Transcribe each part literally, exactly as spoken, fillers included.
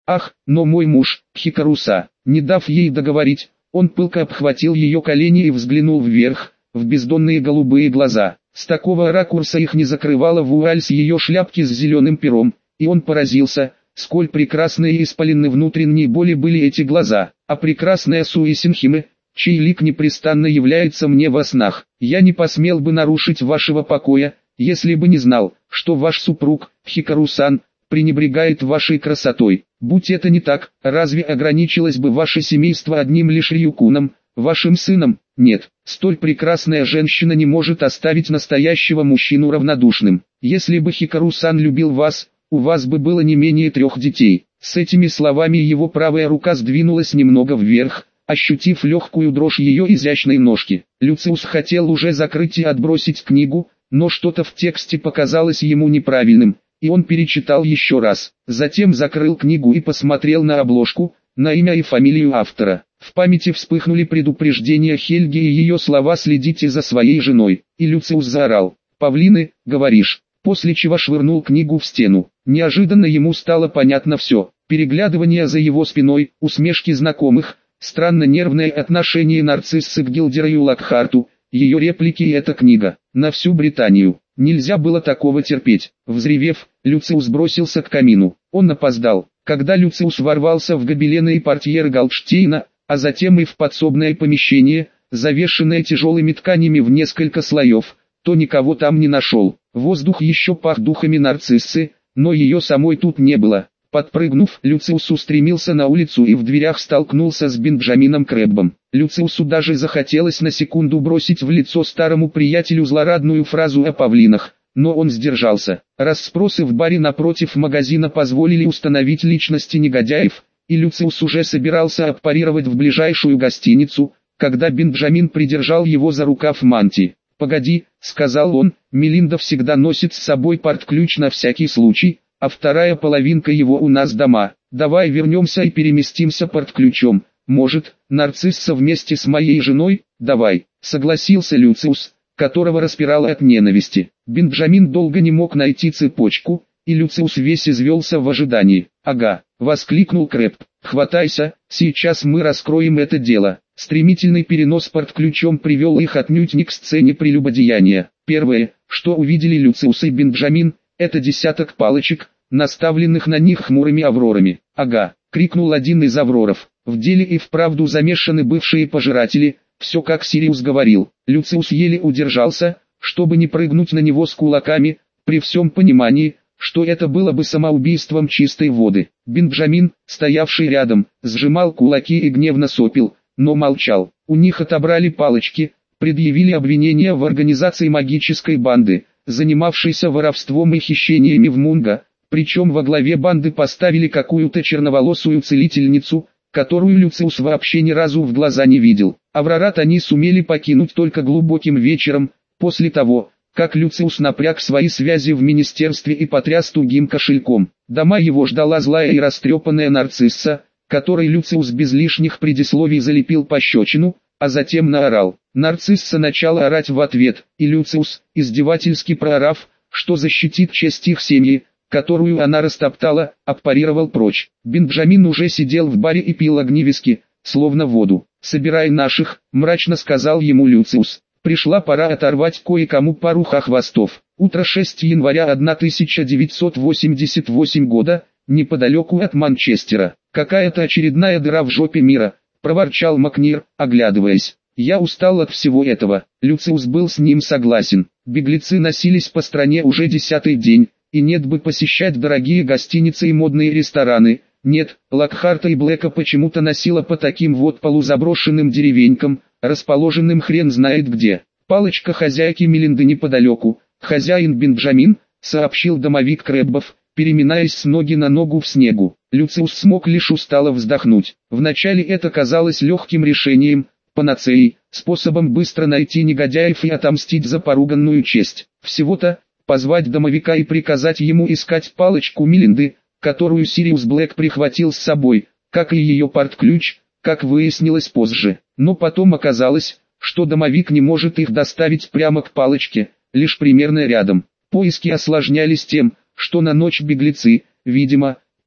Ах, но мой муж, Хикаруса, не дав ей договорить, он пылко обхватил ее колени и взглянул вверх, в бездонные голубые глаза. С такого ракурса их не закрывала вуаль с ее шляпки с зеленым пером, и он поразился, сколь прекрасные и исполины внутренней боли были эти глаза, а прекрасная Суисинхиме, чей лик непрестанно является мне во снах. Я не посмел бы нарушить вашего покоя, если бы не знал, что ваш супруг, Хикару-сан, пренебрегает вашей красотой. Будь это не так, разве ограничилось бы ваше семейство одним лишь Рюкуном, вашим сыном? Нет, столь прекрасная женщина не может оставить настоящего мужчину равнодушным. Если бы Хикару-сан любил вас, у вас бы было не менее трех детей. С этими словами его правая рука сдвинулась немного вверх, ощутив легкую дрожь ее изящной ножки. Люциус хотел уже закрыть и отбросить книгу, но что-то в тексте показалось ему неправильным, и он перечитал еще раз. Затем закрыл книгу и посмотрел на обложку, на имя и фамилию автора. В памяти вспыхнули предупреждения Хельги и ее слова «следите за своей женой», и Люциус заорал: «Павлины, говоришь», после чего швырнул книгу в стену. Неожиданно ему стало понятно все. Переглядывание за его спиной, усмешки знакомых, странно нервное отношение нарциссы к Гилдераю Локхарту, ее реплики и эта книга. На всю Британию. Нельзя было такого терпеть. Взревев, Люциус бросился к камину. Он опоздал. Когда Люциус ворвался в гобелены и портьеры Голдштейна, а затем и в подсобное помещение, завешенное тяжелыми тканями в несколько слоев, то никого там не нашел. Воздух еще пах духами нарциссы, но ее самой тут не было. Подпрыгнув, Люциус устремился на улицу и в дверях столкнулся с Бенджамином Крэббом. Люциусу даже захотелось на секунду бросить в лицо старому приятелю злорадную фразу о павлинах, но он сдержался. Расспросы в баре напротив магазина позволили установить личности негодяев, и Люциус уже собирался отпарировать в ближайшую гостиницу, когда Бенджамин придержал его за рукав мантии. «Погоди», — сказал он, — «Мелинда всегда носит с собой портключ на всякий случай, а вторая половинка его у нас дома. Давай вернемся и переместимся портключом. Может, нарцисса вместе с моей женой? Давай», — согласился Люциус, которого распирало от ненависти. Бенджамин долго не мог найти цепочку, и Люциус весь извелся в ожидании. «Ага», — воскликнул Крэбб, — «хватайся, сейчас мы раскроем это дело». Стремительный перенос портключом привел их отнюдь не к сцене прелюбодеяния. Первое, что увидели Люциус и Бенджамин, это десяток палочек, наставленных на них хмурыми аврорами. «Ага», — крикнул один из авроров. В деле и вправду замешаны бывшие пожиратели, все как Сириус говорил. Люциус еле удержался, чтобы не прыгнуть на него с кулаками, при всем понимании, что это было бы самоубийством чистой воды. Бенджамин, стоявший рядом, сжимал кулаки и гневно сопел, но молчал. У них отобрали палочки, предъявили обвинения в организации магической банды, занимавшейся воровством и хищениями в Мунго, причем во главе банды поставили какую-то черноволосую целительницу, которую Люциус вообще ни разу в глаза не видел. Аврорат они сумели покинуть только глубоким вечером, после того, как Люциус напряг свои связи в министерстве и потряс тугим кошельком. Дома его ждала злая и растрепанная нарцисса, которой Люциус без лишних предисловий залепил пощечину, а затем наорал. Нарцисса начала орать в ответ, и Люциус, издевательски проорав, что защитит честь их семьи, которую она растоптала, отпарировал прочь. Бенджамин уже сидел в баре и пил огнивиски, словно воду. «Собирай наших», — мрачно сказал ему Люциус. «Пришла пора оторвать кое-кому пару хвостов». Утро шестого января тысяча девятьсот восемьдесят восьмого года, неподалеку от Манчестера. «Какая-то очередная дыра в жопе мира», — проворчал Макнир, оглядываясь. «Я устал от всего этого». Люциус был с ним согласен. Беглецы носились по стране уже десятый день, и нет бы посещать дорогие гостиницы и модные рестораны. Нет, Локхарта и Блэка почему-то носило по таким вот полузаброшенным деревенькам, расположенным хрен знает где. Палочка хозяйки Мелинды неподалеку. «Хозяин Бенджамин», — сообщил домовик Крэббов, переминаясь с ноги на ногу в снегу. Люциус смог лишь устало вздохнуть. Вначале это казалось легким решением, панацеей, способом быстро найти негодяев и отомстить за поруганную честь. Всего-то позвать домовика и приказать ему искать палочку Мелинды, которую Сириус Блэк прихватил с собой, как и ее портключ, как выяснилось позже. Но потом оказалось, что домовик не может их доставить прямо к палочке, лишь примерно рядом. Поиски осложнялись тем, что на ночь беглецы, видимо,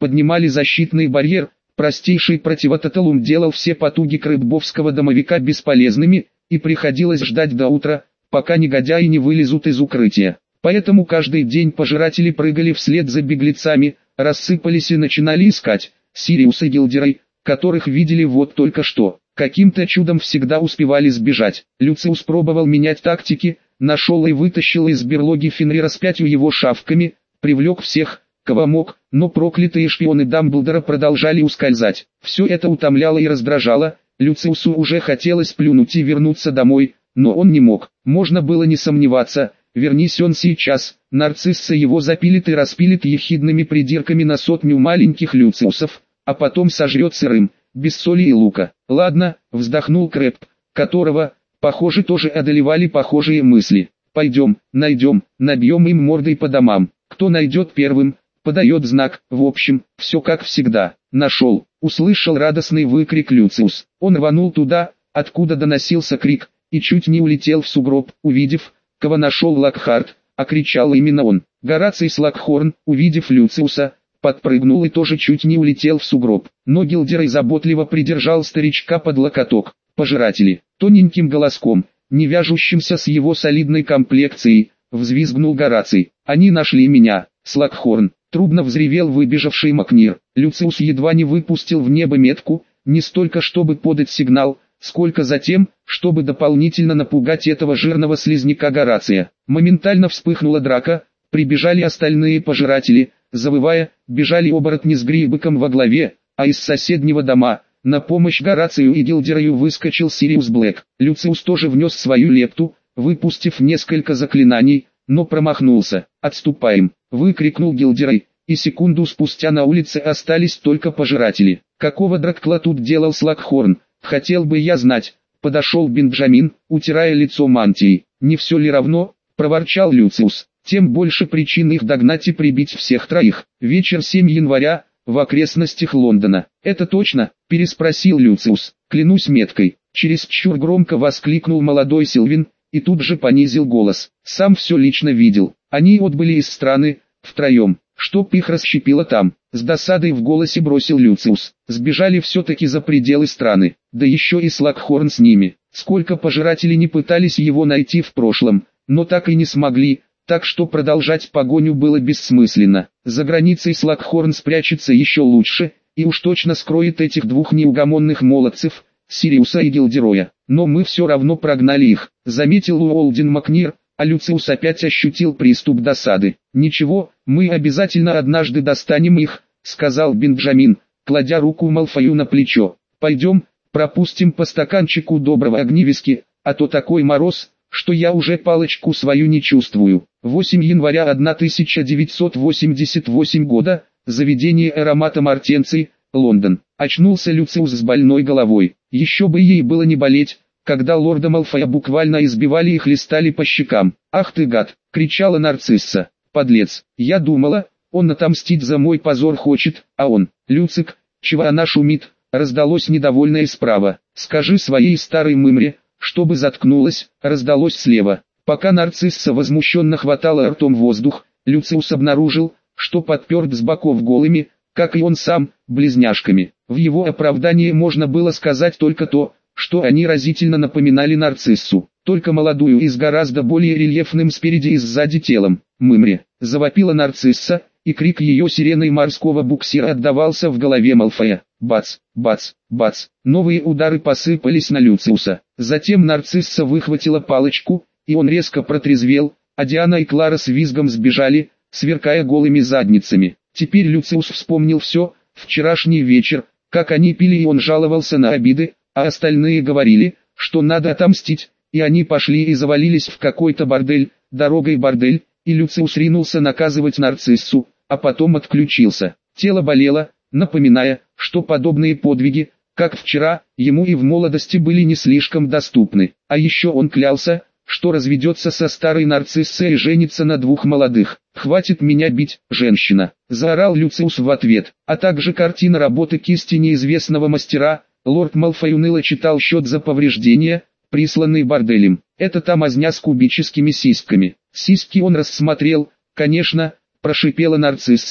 поднимали защитный барьер, простейший противототалум делал все потуги крыбовского домовика бесполезными, и приходилось ждать до утра, пока негодяи не вылезут из укрытия. Поэтому каждый день пожиратели прыгали вслед за беглецами, рассыпались и начинали искать Сириуса и Гилдерой, которых видели вот только что. Каким-то чудом всегда успевали сбежать. Люциус пробовал менять тактики, нашел и вытащил из берлоги Фенрира с пятью его шавками, привлек всех, кого мог, но проклятые шпионы Дамблдора продолжали ускользать. Все это утомляло и раздражало, Люциусу уже хотелось плюнуть и вернуться домой, но он не мог. Можно было не сомневаться, вернись он сейчас, Нарцисса его запилит и распилит ехидными придирками на сотню маленьких Люциусов, а потом сожрет сырым, без соли и лука. Ладно, вздохнул Крэб, которого, похоже, тоже одолевали похожие мысли. Пойдем, найдем, набьем им мордой по домам. Кто найдет первым, подает знак. В общем, все как всегда. Нашел, услышал радостный выкрик Люциус. Он рванул туда, откуда доносился крик, и чуть не улетел в сугроб, увидев, кого нашел Локхарт, а кричал именно он. Гораций Слакхорн, увидев Люциуса, подпрыгнул и тоже чуть не улетел в сугроб. Но Гилдерой заботливо придержал старичка под локоток. Пожиратели, тоненьким голоском, не вяжущимся с его солидной комплекцией, взвизгнул Гораций. Они нашли меня, Слакхорн, трубно взревел выбежавший Макнир. Люциус едва не выпустил в небо метку, не столько чтобы подать сигнал, сколько затем, чтобы дополнительно напугать этого жирного слизняка Горация. Моментально вспыхнула драка, прибежали остальные пожиратели, завывая, бежали оборотни с Грибыком во главе, а из соседнего дома, на помощь Горацию и Гилдерою выскочил Сириус Блэк. Люциус тоже внес свою лепту, выпустив несколько заклинаний, но промахнулся. «Отступаем!» — выкрикнул Гилдерой, и секунду спустя на улице остались только пожиратели. «Какого драккла тут делал Слакхорн, хотел бы я знать!» — подошел Бенджамин, утирая лицо мантией. «Не все ли равно?» — проворчал Люциус. «Тем больше причин их догнать и прибить всех троих». Вечер семь января, в окрестностях Лондона. «Это точно?» — переспросил Люциус. «Клянусь меткой». Чересчур громко воскликнул молодой Сильвин, и тут же понизил голос. «Сам все лично видел. Они отбыли из страны, втроем, чтоб их расщепило там». С досадой в голосе бросил Люциус. «Сбежали все-таки за пределы страны, да еще и Слакхорн с ними. Сколько пожирателей не пытались его найти в прошлом, но так и не смогли, так что продолжать погоню было бессмысленно. За границей Слакхорн спрячется еще лучше, и уж точно скроет этих двух неугомонных молодцев, Сириуса и Гилдероя. Но мы все равно прогнали их», — заметил Уолден Макнир, а Люциус опять ощутил приступ досады. «Ничего, мы обязательно однажды достанем их», — сказал Бенджамин, кладя руку Малфою на плечо. «Пойдем, пропустим по стаканчику доброго огнивиски, а то такой мороз, что я уже палочку свою не чувствую». восьмого января тысяча девятьсот восемьдесят восьмого года, заведение аромата Мартенций, Лондон. Очнулся Люциус с больной головой. Еще бы ей было не болеть, когда лорда Малфоя буквально избивали и хлестали по щекам. «Ах ты гад!» — кричала Нарцисса. «Подлец! Я думала, он отомстить за мой позор хочет, а он, Люцик, чего она шумит?» — раздалось недовольное справа. «Скажи своей старой мымре, чтобы заткнулась», — раздалось слева. Пока Нарцисса возмущенно хватала ртом воздух, Люциус обнаружил, что подперт с боков голыми, как и он сам, близняшками. В его оправдании можно было сказать только то, что они разительно напоминали Нарциссу, только молодую и с гораздо более рельефным спереди и сзади телом. «Мымре!» — завопила Нарцисса, и крик ее сиреной морского буксира отдавался в голове Малфоя. Бац, бац, бац. Новые удары посыпались на Люциуса. Затем Нарцисса выхватила палочку, и он резко протрезвел, а Диана и Клара с визгом сбежали, сверкая голыми задницами. Теперь Люциус вспомнил все, вчерашний вечер, как они пили и он жаловался на обиды, а остальные говорили, что надо отомстить, и они пошли и завалились в какой-то бордель, дорогой бордель, и Люциус ринулся наказывать Нарциссу, а потом отключился. Тело болело, напоминая, что подобные подвиги, как вчера, ему и в молодости были не слишком доступны. А еще он клялся, что разведется со старой Нарциссой и женится на двух молодых. «Хватит меня бить, женщина!» — заорал Люциус в ответ. А также картина работы кисти неизвестного мастера. Лорд Малфой уныло читал счет за повреждения, присланный борделем. Это та мазня с кубическими сиськами. Сиськи он рассмотрел, конечно, прошипела Нарцисса,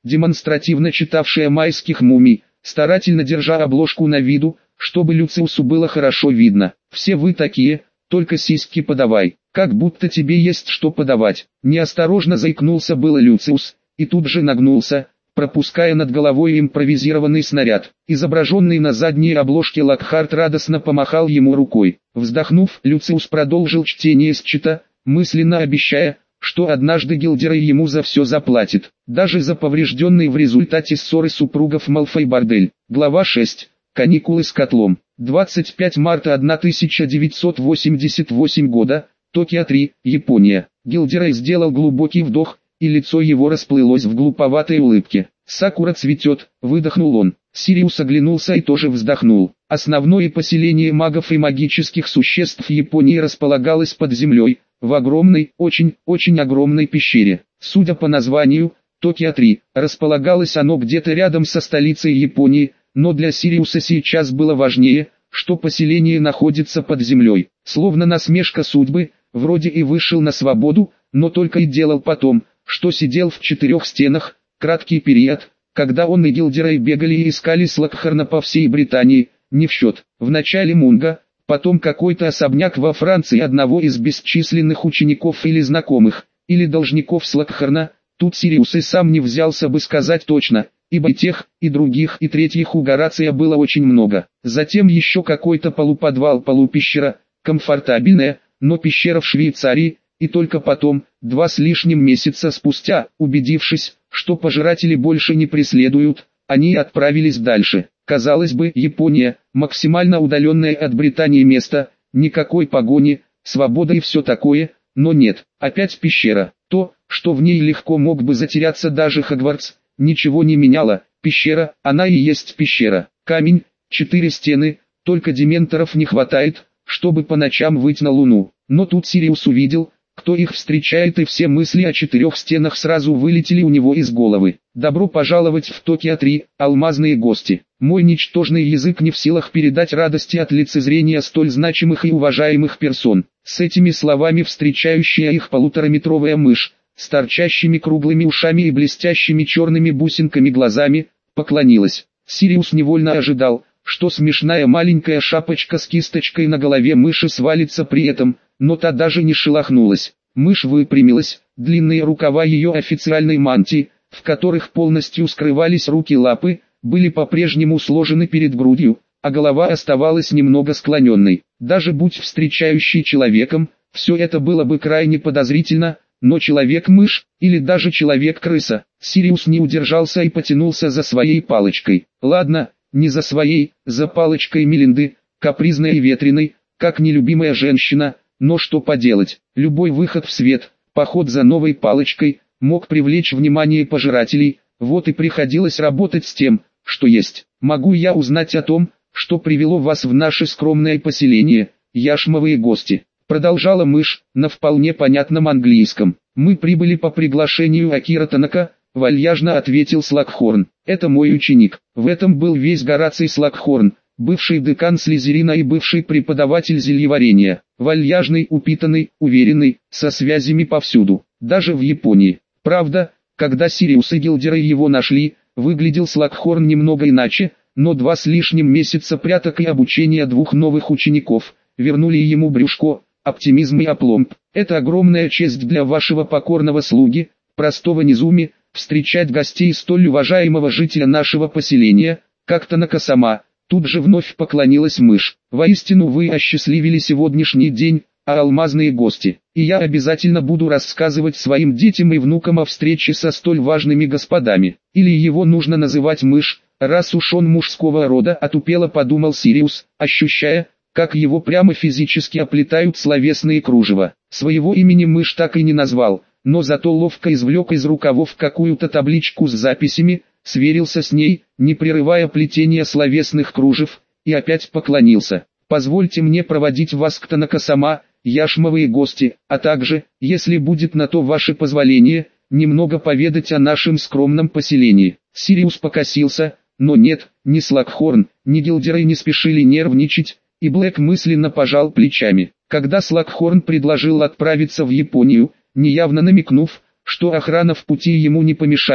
демонстративно читавшая майских мумий, старательно держа обложку на виду, чтобы Люциусу было хорошо видно. «Все вы такие, только сиськи подавай, как будто тебе есть что подавать». Неосторожно заикнулся было Люциус, и тут же нагнулся, пропуская над головой импровизированный снаряд. Изображенный на задней обложке Локхарт радостно помахал ему рукой. Вздохнув, Люциус продолжил чтение счета, мысленно обещая, что однажды Гилдерей ему за все заплатит, даже за поврежденный в результате ссоры супругов Малфой бордель. Глава шесть. Каникулы с котлом. двадцать пятого марта тысяча девятьсот восемьдесят восьмого года, Токио три, Япония. Гилдерей сделал глубокий вдох, и лицо его расплылось в глуповатой улыбке. «Сакура цветет», — выдохнул он. Сириус оглянулся и тоже вздохнул. Основное поселение магов и магических существ Японии располагалось под землей, в огромной, очень-очень огромной пещере. Судя по названию, Токио три, располагалось оно где-то рядом со столицей Японии, но для Сириуса сейчас было важнее, что поселение находится под землей. Словно насмешка судьбы, вроде и вышел на свободу, но только и делал потом, что сидел в четырех стенах. Краткий период, когда он и Гилдерей бегали и искали Слокхорна по всей Британии, не в счет. Вначале Мунга, потом какой-то особняк во Франции одного из бесчисленных учеников или знакомых, или должников Слокхорна. Тут Сириус и сам не взялся бы сказать точно, ибо и тех, и других, и третьих у Горация было очень много. Затем еще какой-то полуподвал-полупещера, комфортабельная, но пещера в Швейцарии, и только потом, два с лишним месяца спустя, убедившись, что пожиратели больше не преследуют, они отправились дальше. Казалось бы, Япония, максимально удаленное от Британии место, никакой погони, свобода и все такое, но нет, опять пещера. То, что в ней легко мог бы затеряться даже Хогвартс, ничего не меняло. Пещера, она и есть пещера. Камень, четыре стены, только дементоров не хватает, чтобы по ночам выйти на луну. Но тут Сириус увидел, кто их встречает, и все мысли о четырех стенах сразу вылетели у него из головы. «Добро пожаловать в Токио три, алмазные гости». Мой ничтожный язык не в силах передать радости от лицезрения столь значимых и уважаемых персон. С этими словами встречающая их полутораметровая мышь, с торчащими круглыми ушами и блестящими черными бусинками глазами, поклонилась. Сириус невольно ожидал, что смешная маленькая шапочка с кисточкой на голове мыши свалится при этом, но та даже не шелохнулась. Мышь выпрямилась, длинные рукава ее официальной мантии, в которых полностью скрывались руки-лапы, были по-прежнему сложены перед грудью, а голова оставалась немного склоненной. Даже будь встречающий человеком, все это было бы крайне подозрительно, но человек-мышь, или даже человек-крыса, Сириус не удержался и потянулся за своей палочкой. Ладно, не за своей, за палочкой Мелинды, капризной и ветреной, как нелюбимая женщина, но что поделать, любой выход в свет, поход за новой палочкой, мог привлечь внимание пожирателей, вот и приходилось работать с тем, что есть. «Могу я узнать о том, что привело вас в наше скромное поселение, яшмовые гости?» Продолжала мышь, на вполне понятном английском. «Мы прибыли по приглашению Акира Танака», вальяжно ответил Слокхорн. «Это мой ученик». В этом был весь Гораций Слокхорн, бывший декан Слизерина и бывший преподаватель зельеварения. Вальяжный, упитанный, уверенный, со связями повсюду, даже в Японии. Правда, когда Сириус и Гилдерей его нашли, выглядел Слокхорн немного иначе, но два с лишним месяца пряток и обучения двух новых учеников вернули ему брюшко, оптимизм и опломб. «Это огромная честь для вашего покорного слуги, простого Низуми, встречать гостей столь уважаемого жителя нашего поселения, как Танака сама». Тут же вновь поклонилась мышь. «Воистину вы осчастливили сегодняшний день, а алмазные гости, и я обязательно буду рассказывать своим детям и внукам о встрече со столь важными господами. Или его нужно называть мышь, раз уж он мужского рода», отупело подумал Сириус, ощущая, как его прямо физически оплетают словесные кружева. Своего имени мышь так и не назвал, но зато ловко извлек из рукавов какую-то табличку с записями, сверился с ней, не прерывая плетения словесных кружев, и опять поклонился. «Позвольте мне проводить вас к Танака-сама, яшмовые гости, а также, если будет на то ваше позволение, немного поведать о нашем скромном поселении». Сириус покосился, но нет, ни Слокхорн, ни Гилдерей не спешили нервничать, и Блэк мысленно пожал плечами. Когда Слокхорн предложил отправиться в Японию, неявно намекнув, что охрана в пути ему не помешает,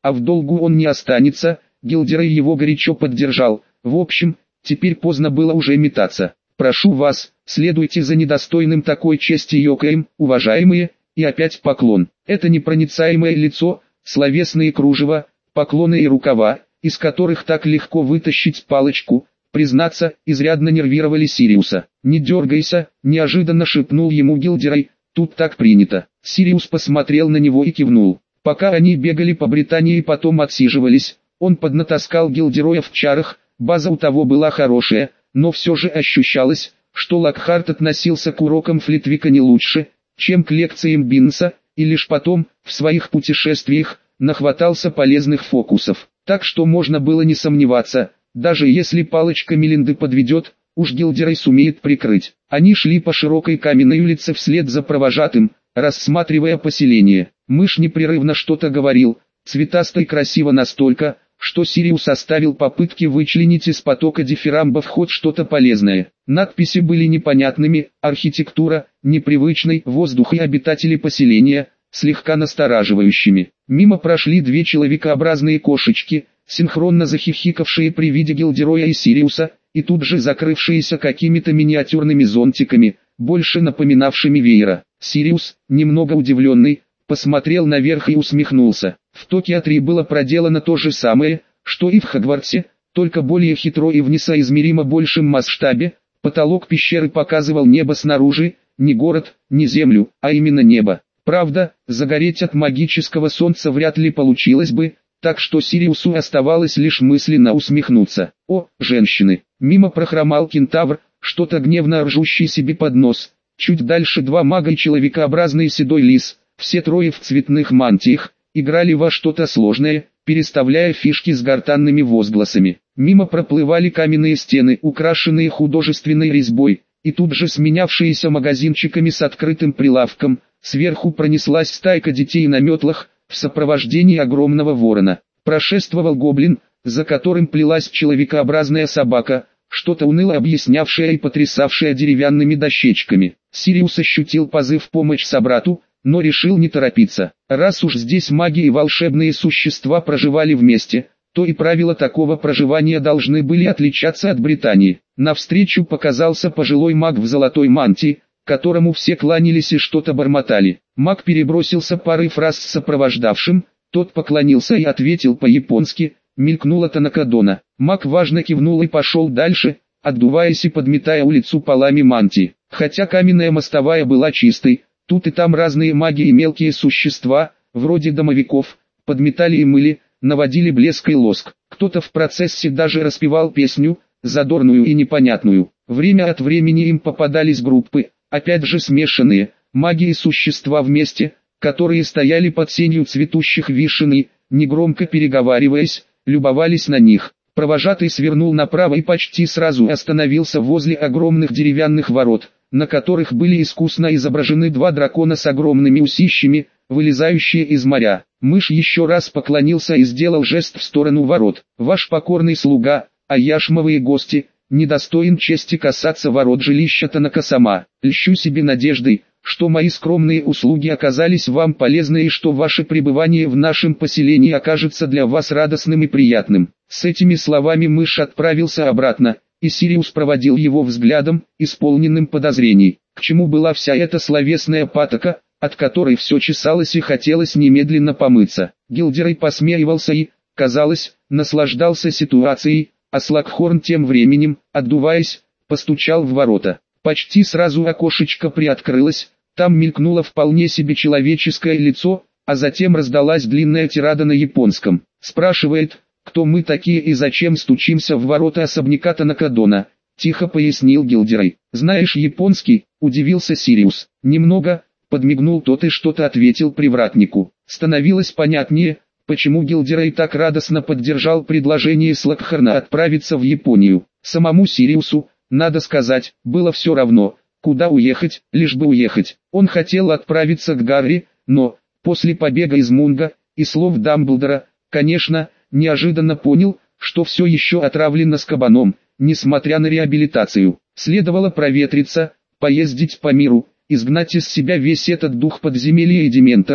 а в долгу он не останется. Гилдерей его горячо поддержал. В общем, теперь поздно было уже метаться. «Прошу вас, следуйте за недостойным такой чести Йокаем, уважаемые», и опять поклон. Это непроницаемое лицо, словесные кружева, поклоны и рукава, из которых так легко вытащить палочку, признаться, изрядно нервировали Сириуса. «Не дергайся», — неожиданно шепнул ему Гилдерей, — «тут так принято». Сириус посмотрел на него и кивнул. Пока они бегали по Британии и потом отсиживались, он поднатаскал Гилдероя в чарах. База у того была хорошая, но все же ощущалось, что Локхарт относился к урокам Флитвика не лучше, чем к лекциям Биннса, и лишь потом, в своих путешествиях, нахватался полезных фокусов. Так что можно было не сомневаться, даже если палочка Мелинды подведет, уж Гилдерей сумеет прикрыть. Они шли по широкой каменной улице вслед за провожатым, рассматривая поселение. Мышь непрерывно что-то говорил, цветасто и красиво настолько, что Сириус оставил попытки вычленить из потока дифирамбов хоть что-то полезное. Надписи были непонятными, архитектура непривычной, воздух и обитатели поселения слегка настораживающими. Мимо прошли две человекообразные кошечки, синхронно захихикавшие при виде Гилдероя и Сириуса, и тут же закрывшиеся какими-то миниатюрными зонтиками, больше напоминавшими веера. Сириус, немного удивленный, посмотрел наверх и усмехнулся. В Токио-три было проделано то же самое, что и в Хогвартсе, только более хитро и в несоизмеримо большем масштабе. Потолок пещеры показывал небо снаружи, не город, не землю, а именно небо. Правда, загореть от магического солнца вряд ли получилось бы, так что Сириусу оставалось лишь мысленно усмехнуться. «О, женщины!» Мимо прохромал кентавр, что-то гневно ржущий себе под нос. Чуть дальше два мага и человекообразный седой лис, все трое в цветных мантиях, играли во что-то сложное, переставляя фишки с гортанными возгласами. Мимо проплывали каменные стены, украшенные художественной резьбой, и тут же сменявшиеся магазинчиками с открытым прилавком. Сверху пронеслась стайка детей на метлах, в сопровождении огромного ворона. Прошествовал гоблин, за которым плелась человекообразная собака, что-то уныло объяснявшее и потрясавшее деревянными дощечками. Сириус ощутил позыв помочь собрату, но решил не торопиться. Раз уж здесь маги и волшебные существа проживали вместе, то и правила такого проживания должны были отличаться от Британии. Навстречу показался пожилой маг в золотой мантии, которому все кланялись и что-то бормотали. Маг перебросился парой фраз с сопровождавшим, тот поклонился и ответил по-японски, мелькнула Танакадона. Маг важно кивнул и пошел дальше, отдуваясь и подметая улицу полами мантии. Хотя каменная мостовая была чистой, тут и там разные маги и мелкие существа, вроде домовиков, подметали и мыли, наводили блеск и лоск. Кто-то в процессе даже распевал песню, задорную и непонятную. Время от времени им попадались группы, опять же смешанные, маги и существа вместе, которые стояли под сенью цветущих вишен и, негромко переговариваясь, любовались на них. Провожатый свернул направо и почти сразу остановился возле огромных деревянных ворот, на которых были искусно изображены два дракона с огромными усищами, вылезающие из моря. Мышь еще раз поклонился и сделал жест в сторону ворот. «Ваш покорный слуга, а яшмовые гости, недостоин чести касаться ворот жилища Танакасама. Льщу себе надеждой, что мои скромные услуги оказались вам полезны и что ваше пребывание в нашем поселении окажется для вас радостным и приятным». С этими словами мышь отправился обратно, и Сириус проводил его взглядом, исполненным подозрений. К чему была вся эта словесная патока, от которой все чесалось и хотелось немедленно помыться? Гилдерей посмеивался и, казалось, наслаждался ситуацией, а Слокхорн тем временем, отдуваясь, постучал в ворота. Почти сразу окошечко приоткрылось, там мелькнуло вполне себе человеческое лицо, а затем раздалась длинная тирада на японском. «Спрашивает, кто мы такие и зачем стучимся в ворота особняка Танакадона», — тихо пояснил Гилдерей. «Знаешь японский?» — удивился Сириус. «Немного», — подмигнул тот и что-то ответил привратнику. Становилось понятнее, почему Гилдерей так радостно поддержал предложение Слокхорна отправиться в Японию. Самому Сириусу, надо сказать, было все равно, куда уехать, лишь бы уехать. Он хотел отправиться к Гарри, но, после побега из Мунга, и слов Дамблдора, конечно, неожиданно понял, что все еще отравлено с кабаном, несмотря на реабилитацию. Следовало проветриться, поездить по миру, изгнать из себя весь этот дух подземелья и дементоров,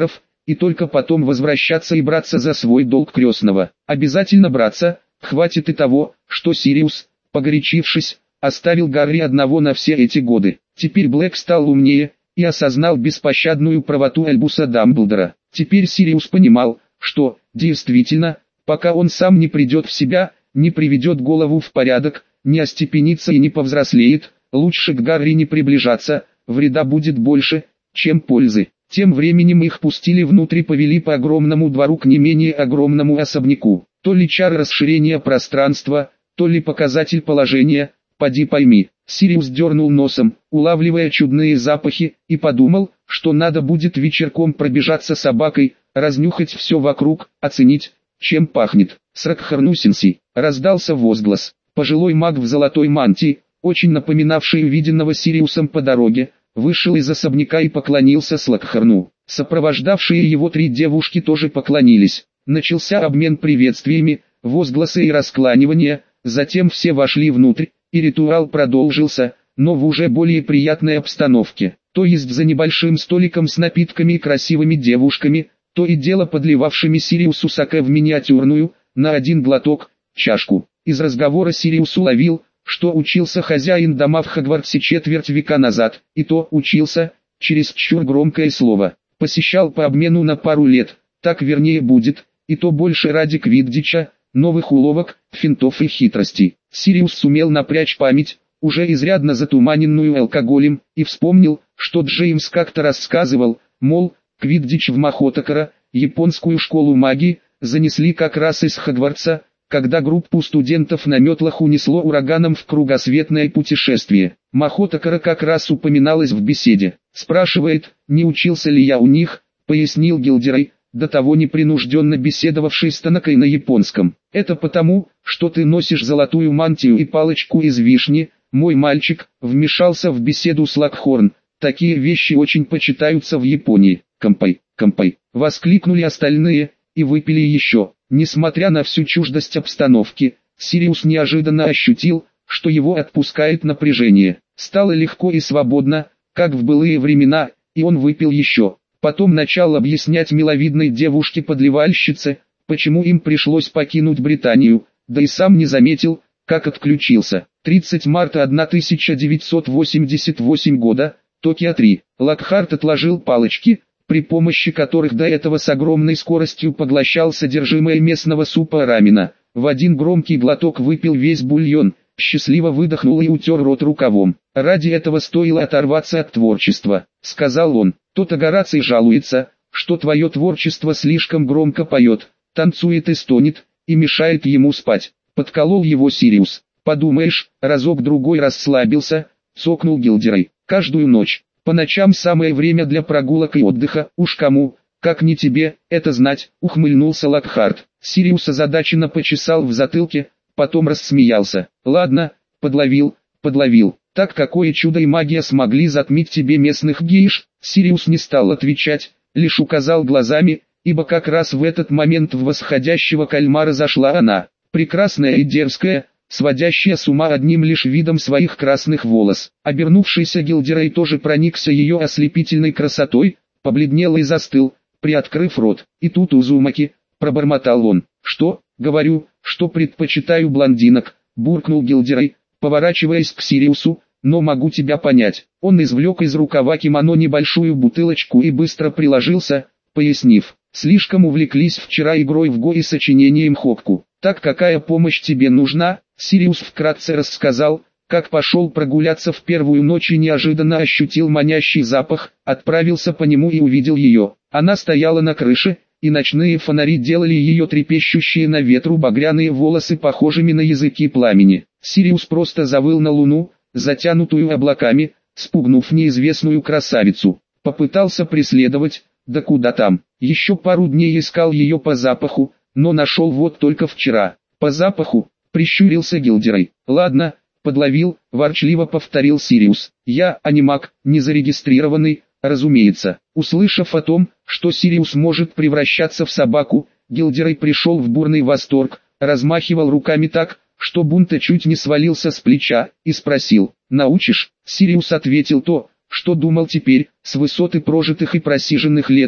и только потом возвращаться и браться за свой долг крестного. Обязательно браться, хватит и того, что Сириус, погорячившись, оставил Гарри одного на все эти годы. Теперь Блэк стал умнее и осознал беспощадную правоту Альбуса Дамблдора. Теперь Сириус понимал, что, действительно, пока он сам не придет в себя, не приведет голову в порядок, не остепенится и не повзрослеет, лучше к Гарри не приближаться, вреда будет больше, чем пользы. Тем временем их пустили внутрь и повели по огромному двору к не менее огромному особняку. То ли чар расширения пространства, то ли показатель положения, поди пойми. Сириус дернул носом, улавливая чудные запахи, и подумал, что надо будет вечерком пробежаться собакой, разнюхать все вокруг, оценить, чем пахнет. Сракхарнусинси, раздался возглас. Пожилой маг в золотой мантии, очень напоминавший увиденного Сириусом по дороге, вышел из особняка и поклонился Слакхарну. Сопровождавшие его три девушки тоже поклонились. Начался обмен приветствиями, возгласы и раскланивания, затем все вошли внутрь, и ритуал продолжился, но в уже более приятной обстановке. То есть за небольшим столиком с напитками и красивыми девушками, то и дело подливавшими Сириусу саке в миниатюрную, на один глоток, чашку. Из разговора Сириус уловил, что учился хозяин дома в Хогвартсе четверть века назад, и то учился, чересчур громкое слово, посещал по обмену на пару лет, так вернее будет, и то больше ради квиддича, новых уловок, финтов и хитростей. Сириус сумел напрячь память, уже изрядно затуманенную алкоголем, и вспомнил, что Джеймс как-то рассказывал, мол, квиддич в Махотакара, японскую школу магии, занесли как раз из Хогвартса, когда группу студентов на метлах унесло ураганом в кругосветное путешествие. Махотакара как раз упоминалась в беседе. Спрашивает, не учился ли я у них, пояснил Гилдерей, до того непринужденно беседовавший с Танакой на японском. Это потому, что ты носишь золотую мантию и палочку из вишни, мой мальчик, вмешался в беседу Слакхорн. Такие вещи очень почитаются в Японии. Кампай, кампай, воскликнули остальные, и выпили еще. Несмотря на всю чуждость обстановки, Сириус неожиданно ощутил, что его отпускает напряжение. Стало легко и свободно, как в былые времена, и он выпил еще. Потом начал объяснять миловидной девушке-подливальщице, почему им пришлось покинуть Британию, да и сам не заметил, как отключился. тридцатого марта тысяча девятьсот восемьдесят восьмого года, Токио три. Локхарт отложил палочки, при помощи которых до этого с огромной скоростью поглощал содержимое местного супа рамена. В один громкий глоток выпил весь бульон, счастливо выдохнул и утер рот рукавом. «Ради этого стоило оторваться от творчества», — сказал он. «Тот Гораций жалуется, что твое творчество слишком громко поет, танцует и стонет, и мешает ему спать». Подколол его Сириус. «Подумаешь, разок-другой расслабился», — цокнул Гилдерей. «Каждую ночь. По ночам самое время для прогулок и отдыха, уж кому, как не тебе, это знать», — ухмыльнулся Локхарт. Сириус озадаченно почесал в затылке, потом рассмеялся. «Ладно, подловил, подловил. Так какое чудо и магия смогли затмить тебе местных гейш?» Сириус не стал отвечать, лишь указал глазами, ибо как раз в этот момент в восходящего кальмара зашла она, прекрасная и дерзкая, сводящая с ума одним лишь видом своих красных волос. Обернувшийся Гилдерей тоже проникся ее ослепительной красотой, побледнел и застыл, приоткрыв рот. «И тут Узумаки», — пробормотал он. «Что, говорю, что предпочитаю блондинок», — буркнул Гилдерей, поворачиваясь к Сириусу, «но могу тебя понять». Он извлек из рукава кимоно небольшую бутылочку и быстро приложился, пояснив. «Слишком увлеклись вчера игрой в го и сочинением Хокку. Так какая помощь тебе нужна?» Сириус вкратце рассказал, как пошел прогуляться в первую ночь и неожиданно ощутил манящий запах, отправился по нему и увидел ее. Она стояла на крыше, и ночные фонари делали ее трепещущие на ветру багряные волосы похожими на языки пламени. Сириус просто завыл на луну, затянутую облаками, спугнув неизвестную красавицу. Попытался преследовать, да куда там, еще пару дней искал ее по запаху, но нашел вот только вчера. «По запаху?» — прищурился Гилдерей. «Ладно, подловил», — ворчливо повторил Сириус. «Я анимак, не зарегистрированный, разумеется». Услышав о том, что Сириус может превращаться в собаку, Гилдерей пришел в бурный восторг, размахивал руками так, что Бунта чуть не свалился с плеча, и спросил: «Научишь?» Сириус ответил то, что думал теперь, с высоты прожитых и просиженных лет.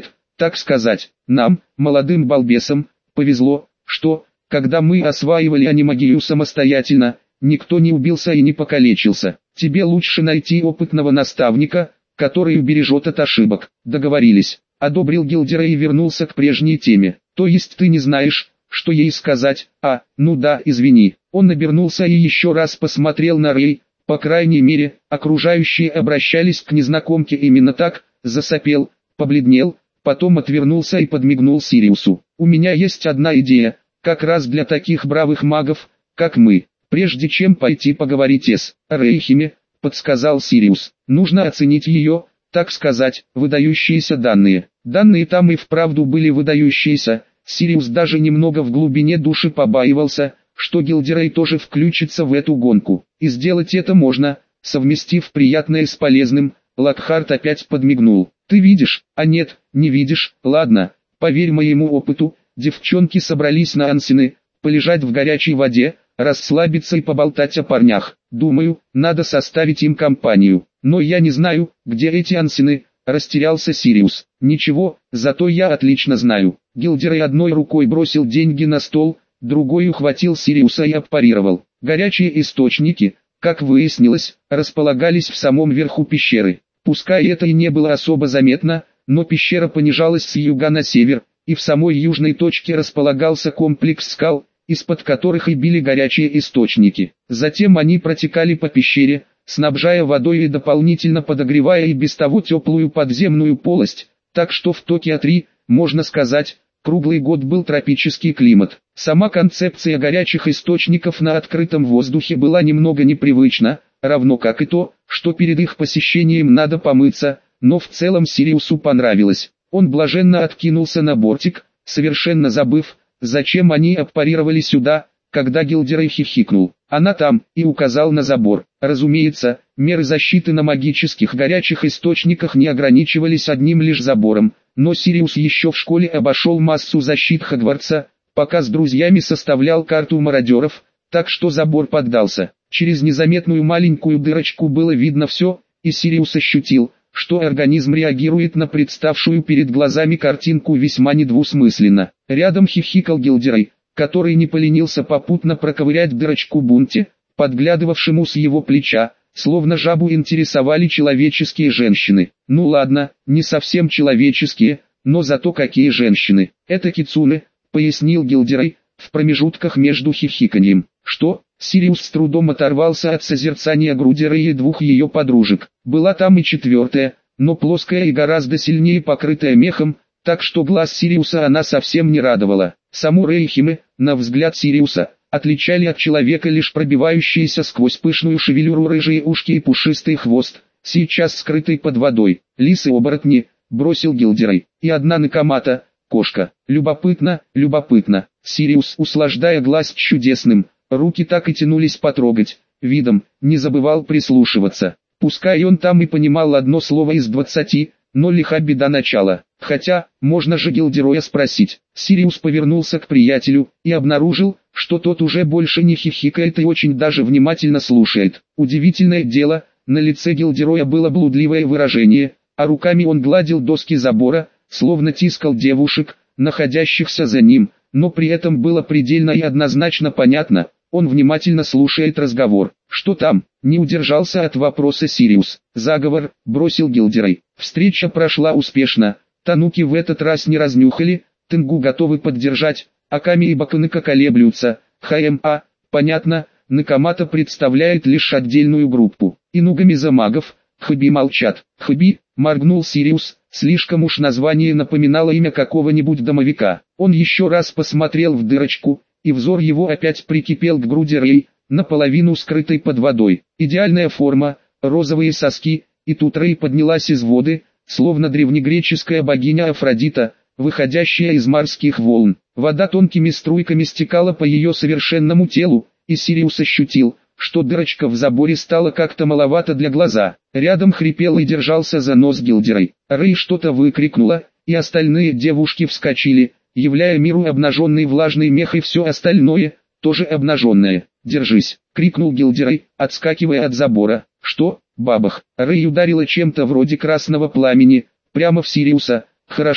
так сказать. Нам, молодым балбесам, повезло, что, когда мы осваивали анимагию самостоятельно, никто не убился и не покалечился. Тебе лучше найти опытного наставника, который убережет от ошибок. Договорились. Одобрил Гилдера и вернулся к прежней теме. То есть ты не знаешь, что ей сказать? А, ну да, извини. Он обернулся и еще раз посмотрел на Рэй. По крайней мере, окружающие обращались к незнакомке именно так. Засопел, побледнел, потом отвернулся и подмигнул Сириусу. У меня есть одна идея, как раз для таких бравых магов, как мы. Прежде чем пойти поговорить с Рейхиме, подсказал Сириус, нужно оценить ее, так сказать, выдающиеся данные. Данные там и вправду были выдающиеся. Сириус даже немного в глубине души побаивался, что Гилдерей тоже включится в эту гонку. И сделать это можно, совместив приятное с полезным. Локхарт опять подмигнул. Ты видишь, а нет, не видишь, ладно, поверь моему опыту, девчонки собрались на ансины, полежать в горячей воде, расслабиться и поболтать о парнях. Думаю, надо составить им компанию. Но я не знаю, где эти ансины, растерялся Сириус. Ничего, зато я отлично знаю. Гилдерей одной рукой бросил деньги на стол, другой ухватил Сириуса и аппарировал. Горячие источники, как выяснилось, располагались в самом верху пещеры. Пускай это и не было особо заметно, но пещера понижалась с юга на север, и в самой южной точке располагался комплекс скал, из-под которых и били горячие источники. Затем они протекали по пещере, снабжая водой и дополнительно подогревая и без того теплую подземную полость, так что в Токио-три, можно сказать, круглый год был тропический климат. Сама концепция горячих источников на открытом воздухе была немного непривычна, равно как и то, что перед их посещением надо помыться, но в целом Сириусу понравилось. Он блаженно откинулся на бортик, совершенно забыв, зачем они аппарировали сюда, когда Гилдерей хихикнул. Она там, и указал на забор. Разумеется, меры защиты на магических горячих источниках не ограничивались одним лишь забором, но Сириус еще в школе обошел массу защит Хогвартса, пока с друзьями составлял карту мародеров, так что забор поддался. Через незаметную маленькую дырочку было видно все, и Сириус ощутил, что организм реагирует на представшую перед глазами картинку весьма недвусмысленно. Рядом хихикал Гилдерей, который не поленился попутно проковырять дырочку Бунти, подглядывавшему с его плеча, словно жабу интересовали человеческие женщины. Ну ладно, не совсем человеческие, но зато какие женщины. Это кицуне, пояснил Гилдерей, в промежутках между хихиканьем. Что? Сириус с трудом оторвался от созерцания груди Рэй и двух ее подружек. Была там и четвертая, но плоская и гораздо сильнее покрытая мехом, так что глаз Сириуса она совсем не радовала. Саму Рейхиме, на взгляд Сириуса, отличали от человека лишь пробивающиеся сквозь пышную шевелюру рыжие ушки и пушистый хвост, сейчас скрытый под водой. Лисы-оборотни, бросил Гилдерей, и одна Накамата, кошка. Любопытно, любопытно. Сириус, услаждая глаз чудесным, руки так и тянулись потрогать, видом, не забывал прислушиваться. Пускай он там и понимал одно слово из двадцати, но лиха беда начала. Хотя, можно же Гилдероя спросить. Сириус повернулся к приятелю и обнаружил, что тот уже больше не хихикает и очень даже внимательно слушает. Удивительное дело, на лице Гилдероя было блудливое выражение, а руками он гладил доски забора, словно тискал девушек, находящихся за ним, но при этом было предельно и однозначно понятно, он внимательно слушает разговор. Что там? Не удержался от вопроса Сириус. Заговор, бросил Гилдерей. Встреча прошла успешно. Тануки в этот раз не разнюхали, Тенгу готовы поддержать, Аками и Бакуныка колеблются. ХМА, понятно, Накамата представляет лишь отдельную группу. Инугами за магов, Хби молчат. Хби, моргнул Сириус, слишком уж название напоминало имя какого-нибудь домовика. Он еще раз посмотрел в дырочку, и взор его опять прикипел к груди Рэй, наполовину скрытой под водой. Идеальная форма, розовые соски, и тут Рэй поднялась из воды, словно древнегреческая богиня Афродита, выходящая из морских волн. Вода тонкими струйками стекала по ее совершенному телу, и Сириус ощутил, что дырочка в заборе стала как-то маловато для глаза. Рядом хрипел и держался за нос Гилдерей. Рэй что-то выкрикнула, и остальные девушки вскочили, являя миру обнаженный влажный мех и все остальное, тоже обнаженное. «Держись!» — крикнул Гилдерей, отскакивая от забора. «Что?» Бабах. Рэй ударила чем-то вроде красного пламени, прямо в Сириуса. «Хорошо,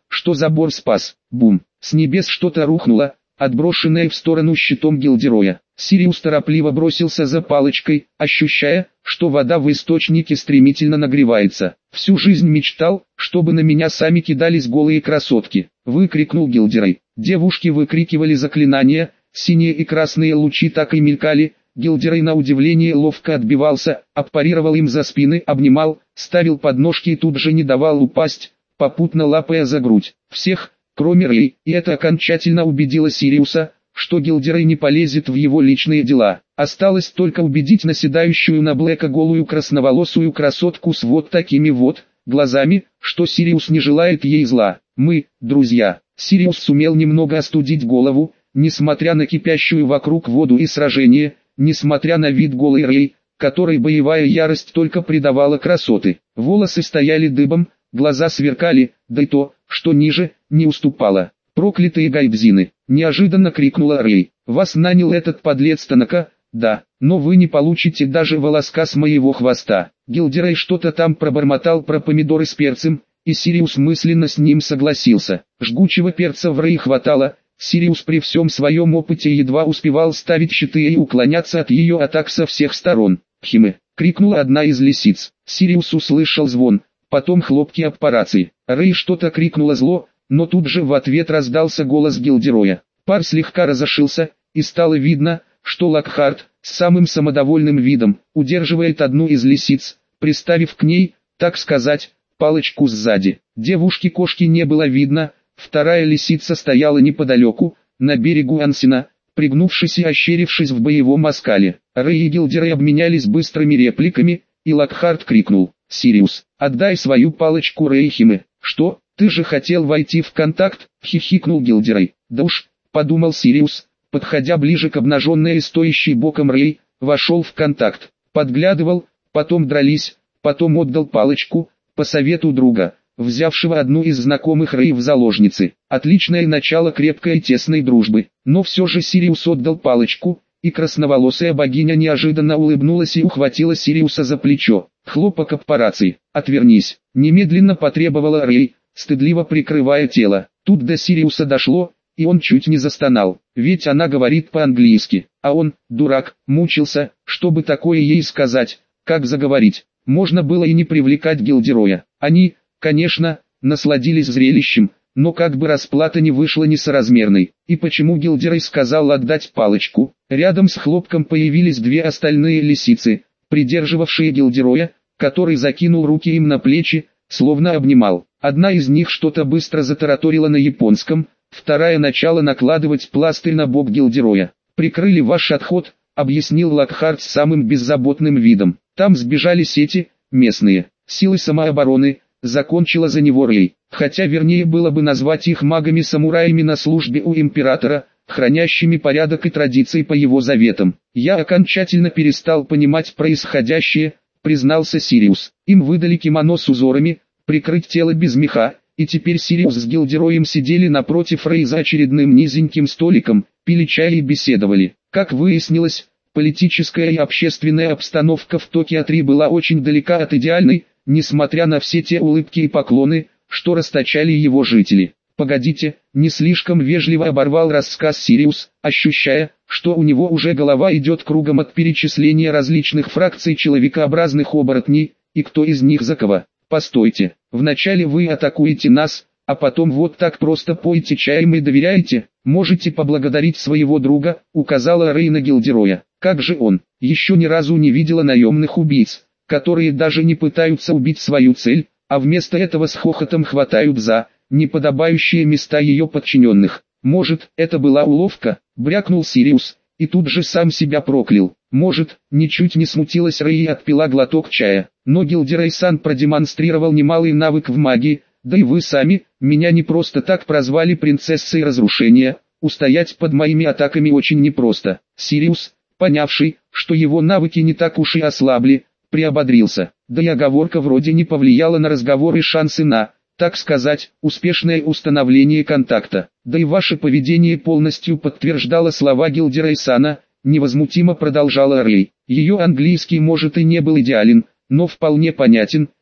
что забор спас. Бум! С небес что-то рухнуло, отброшенное в сторону щитом Гилдероя. Сириус торопливо бросился за палочкой, ощущая, что вода в источнике стремительно нагревается. «Всю жизнь мечтал, чтобы на меня сами кидались голые красотки», — выкрикнул Гилдерой. Девушки выкрикивали заклинания, синие и красные лучи так и мелькали. Гилдерой на удивление ловко отбивался, отпарировал им за спины, обнимал, ставил подножки и тут же не давал упасть, попутно лапая за грудь. Всех, кроме Рэй, и это окончательно убедило Сириуса, что Гилдерой не полезет в его личные дела. Осталось только убедить наседающую на Блэка голую красноволосую красотку с вот такими вот глазами, что Сириус не желает ей зла. «Мы, друзья». Сириус сумел немного остудить голову, несмотря на кипящую вокруг воду и сражение, несмотря на вид голой Рэй, которой боевая ярость только придавала красоты. Волосы стояли дыбом, глаза сверкали, да и то, что ниже, не уступало. «Проклятые гайбзины!» — неожиданно крикнула Рэй. «Вас нанял этот подлец Танака, да, но вы не получите даже волоска с моего хвоста». Гилдерой что-то там пробормотал про помидоры с перцем, и Сириус мысленно с ним согласился. Жгучего перца в Рэй хватало. Сириус при всем своем опыте едва успевал ставить щиты и уклоняться от ее атак со всех сторон. «Пхимы!» — крикнула одна из лисиц. Сириус услышал звон, потом хлопки об по рации. Рэй что-то крикнула зло, но тут же в ответ раздался голос Гилдероя. Пар слегка разошился, и стало видно, что Локхарт, с самым самодовольным видом, удерживает одну из лисиц, приставив к ней, так сказать, палочку сзади. Девушки-кошки не было видно, вторая лисица стояла неподалеку, на берегу Ансина, пригнувшись и ощерившись в боевом оскале. Рэй и Гилдерой обменялись быстрыми репликами, и Локхарт крикнул: «Сириус, отдай свою палочку Рейхиме». «Что, ты же хотел войти в контакт?» — хихикнул Гилдерой. «Да уж», — подумал Сириус, подходя ближе к обнаженной и стоящей боком Рэй, вошел в контакт. Подглядывал, потом дрались, потом отдал палочку, по совету друга, взявшего одну из знакомых Рэй в заложницы. Отличное начало крепкой и тесной дружбы. Но все же Сириус отдал палочку, и красноволосая богиня неожиданно улыбнулась и ухватила Сириуса за плечо. Хлопок об по рации. «Отвернись!» — немедленно потребовала Рэй, стыдливо прикрывая тело. Тут до Сириуса дошло, и он чуть не застонал. Ведь она говорит по-английски, а он, дурак, мучился, чтобы такое ей сказать, как заговорить. Можно было и не привлекать Гилдероя. Они, конечно, насладились зрелищем, но как бы расплата не вышла несоразмерной. И почему Гилдерой сказал отдать палочку? Рядом с хлопком появились две остальные лисицы, придерживавшие Гилдероя, который закинул руки им на плечи, словно обнимал. Одна из них что-то быстро затараторила на японском, вторая начала накладывать пластырь на бок Гилдероя. «Прикрыли ваш отход», — объяснил Локхарт с самым беззаботным видом. «Там сбежали сети, местные, силы самообороны», — закончила за него Рэй. Хотя вернее было бы назвать их магами-самураями на службе у императора, хранящими порядок и традиции по его заветам. «Я окончательно перестал понимать происходящее», — признался Сириус. Им выдали кимоно с узорами, прикрыть тело без меха, и теперь Сириус с Гилдероем сидели напротив Рэй за очередным низеньким столиком, пили чай и беседовали. Как выяснилось, политическая и общественная обстановка в Токио-три была очень далека от идеальной, несмотря на все те улыбки и поклоны, что расточали его жители. «Погодите», — не слишком вежливо оборвал рассказ Сириус, ощущая, что у него уже голова идет кругом от перечисления различных фракций человекообразных оборотней, и кто из них за кого. «Постойте, вначале вы атакуете нас, а потом вот так просто поете чаем и доверяете? Можете поблагодарить своего друга», — указала Рэй на Гилдероя. «Как же он, еще ни разу не видела наемных убийц, которые даже не пытаются убить свою цель, а вместо этого с хохотом хватают за неподобающие места ее подчиненных. Может, это была уловка?» — брякнул Сириус, и тут же сам себя проклял. «Может», — ничуть не смутилась Рэй и отпила глоток чая. «Но Гилдерой-сан продемонстрировал немалый навык в магии, да и вы сами, меня не просто так прозвали принцессой разрушения, устоять под моими атаками очень непросто». Сириус, понявший, что его навыки не так уж и ослабли, приободрился. Да и оговорка вроде не повлияла на разговор и шансы на, так сказать, успешное установление контакта. Да и ваше поведение полностью подтверждало слова Гилдерой-сана, невозмутимо продолжала Рэй. Ее английский может и не был идеален, но вполне понятен,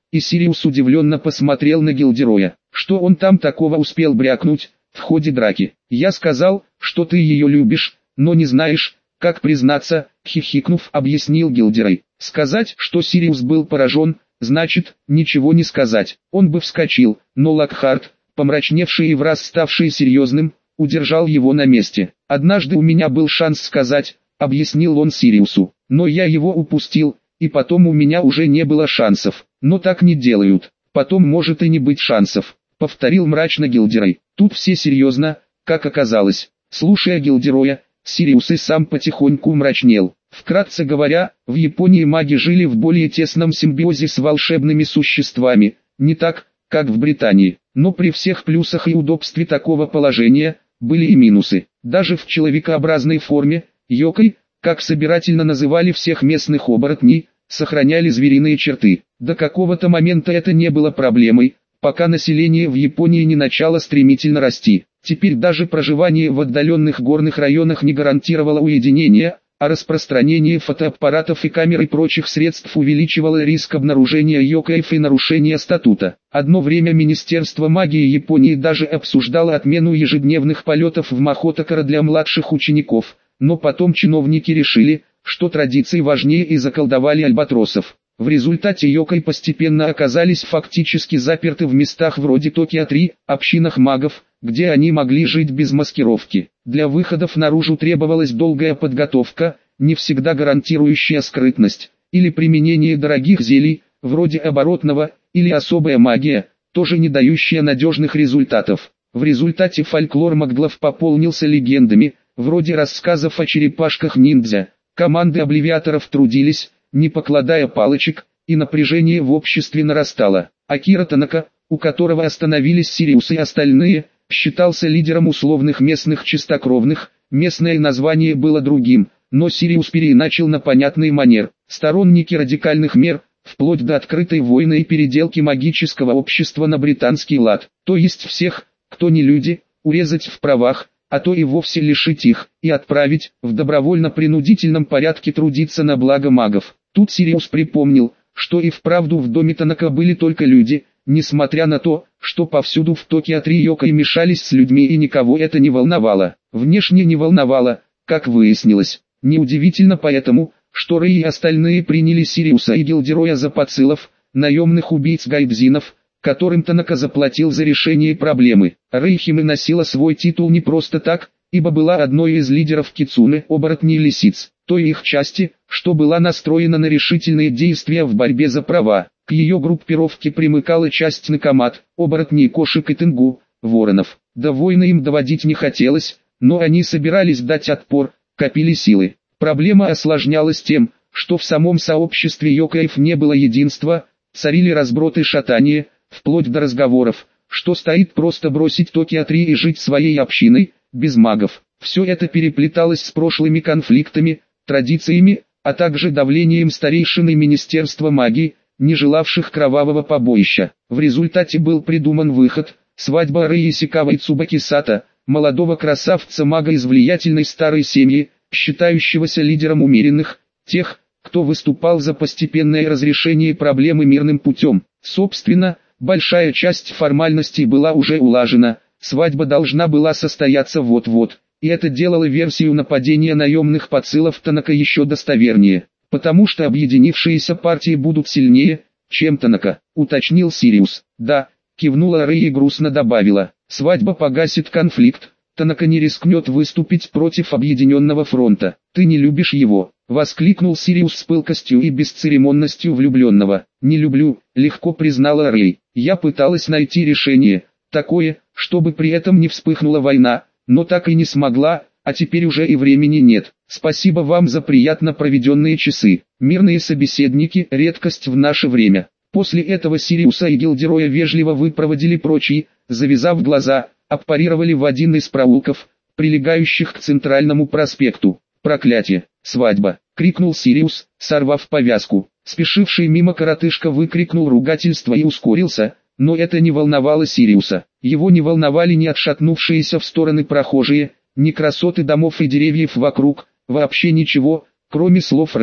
и Сириус удивленно посмотрел на Гилдероя. Что он там такого успел брякнуть в ходе драки? Я сказал, что ты ее любишь, но не знаешь, как признаться, хихикнув, объяснил Гилдерой. Сказать, что Сириус был поражен, значит, ничего не сказать. Он бы вскочил, но Локхарт, помрачневший и враз ставший серьезным, удержал его на месте. «Однажды у меня был шанс сказать», — объяснил он Сириусу, — «но я его упустил, и потом у меня уже не было шансов. Но так не делают, потом может и не быть шансов», — повторил мрачно Гилдерой. Тут все серьезно, как оказалось. Слушая Гилдероя, Сириус и сам потихоньку мрачнел. Вкратце говоря, в Японии маги жили в более тесном симбиозе с волшебными существами, не так, как в Британии. Но при всех плюсах и удобстве такого положения, были и минусы. Даже в человекообразной форме, йокой, как собирательно называли всех местных оборотней, сохраняли звериные черты. До какого-то момента это не было проблемой, пока население в Японии не начало стремительно расти. Теперь даже проживание в отдаленных горных районах не гарантировало уединения, а распространение фотоаппаратов и камер и прочих средств увеличивало риск обнаружения йокаев и нарушения статута. Одно время Министерство магии Японии даже обсуждало отмену ежедневных полетов в Махотакара для младших учеников, но потом чиновники решили, что традиции важнее и заколдовали альбатросов. В результате йокай постепенно оказались фактически заперты в местах вроде Токио три, общинах магов, где они могли жить без маскировки. Для выходов наружу требовалась долгая подготовка, не всегда гарантирующая скрытность, или применение дорогих зелий, вроде оборотного, или особая магия, тоже не дающая надежных результатов. В результате фольклор маглов пополнился легендами, вроде рассказов о черепашках-ниндзя. Команды обливиаторов трудились, не покладая палочек, и напряжение в обществе нарастало. Акира Танака, у которого остановились Сириус и остальные, считался лидером условных местных чистокровных, местное название было другим, но Сириус переиначил на понятный манер. Сторонники радикальных мер, вплоть до открытой войны и переделки магического общества на британский лад, то есть всех, кто не люди, урезать в правах, а то и вовсе лишить их, и отправить, в добровольно-принудительном порядке трудиться на благо магов. Тут Сириус припомнил, что и вправду в доме Танака были только люди, несмотря на то, что повсюду в Токио три йокай мешались с людьми и никого это не волновало. Внешне не волновало, как выяснилось. Неудивительно поэтому, что Рэй и остальные приняли Сириуса и Гилдероя за пацилов, наемных убийц-гайдзинов, которым Танака заплатил за решение проблемы. Рэй Химе носила свой титул не просто так, ибо была одной из лидеров кицуне, оборотней лисиц, той их части, что была настроена на решительные действия в борьбе за права. К ее группировке примыкала часть накамат, оборотней кошек и тенгу, воронов. До войны им доводить не хотелось, но они собирались дать отпор, копили силы. Проблема осложнялась тем, что в самом сообществе йокаев не было единства, царили разброд и шатание, вплоть до разговоров, что стоит просто бросить Токио три и жить своей общиной, без магов. Все это переплеталось с прошлыми конфликтами, традициями, а также давлением старейшины Министерства магии, не желавших кровавого побоища. В результате был придуман выход, свадьба Рэй Исикава и Цубаки Сато, молодого красавца-мага из влиятельной старой семьи, считающегося лидером умеренных, тех, кто выступал за постепенное разрешение проблемы мирным путем. Собственно, большая часть формальностей была уже улажена, свадьба должна была состояться вот-вот, и это делало версию нападения наемных пацилов Танака еще достовернее, потому что объединившиеся партии будут сильнее, чем Танака, уточнил Сириус. Да, кивнула Рэй и грустно добавила, свадьба погасит конфликт, Танака не рискнет выступить против объединенного фронта. Ты не любишь его, воскликнул Сириус с пылкостью и бесцеремонностью влюбленного. Не люблю, легко признала Рэй. Я пыталась найти решение, такое, чтобы при этом не вспыхнула война, но так и не смогла, а теперь уже и времени нет. Спасибо вам за приятно проведенные часы. Мирные собеседники – редкость в наше время. После этого Сириуса и Гилдероя вежливо выпроводили прочие, завязав глаза, аппарировали в один из проулков, прилегающих к центральному проспекту. «Проклятие! Свадьба!» — крикнул Сириус, сорвав повязку. Спешивший мимо коротышка выкрикнул ругательство и ускорился, но это не волновало Сириуса. Его не волновали ни отшатнувшиеся в стороны прохожие, ни красоты домов и деревьев вокруг, вообще ничего, кроме слов Рэй.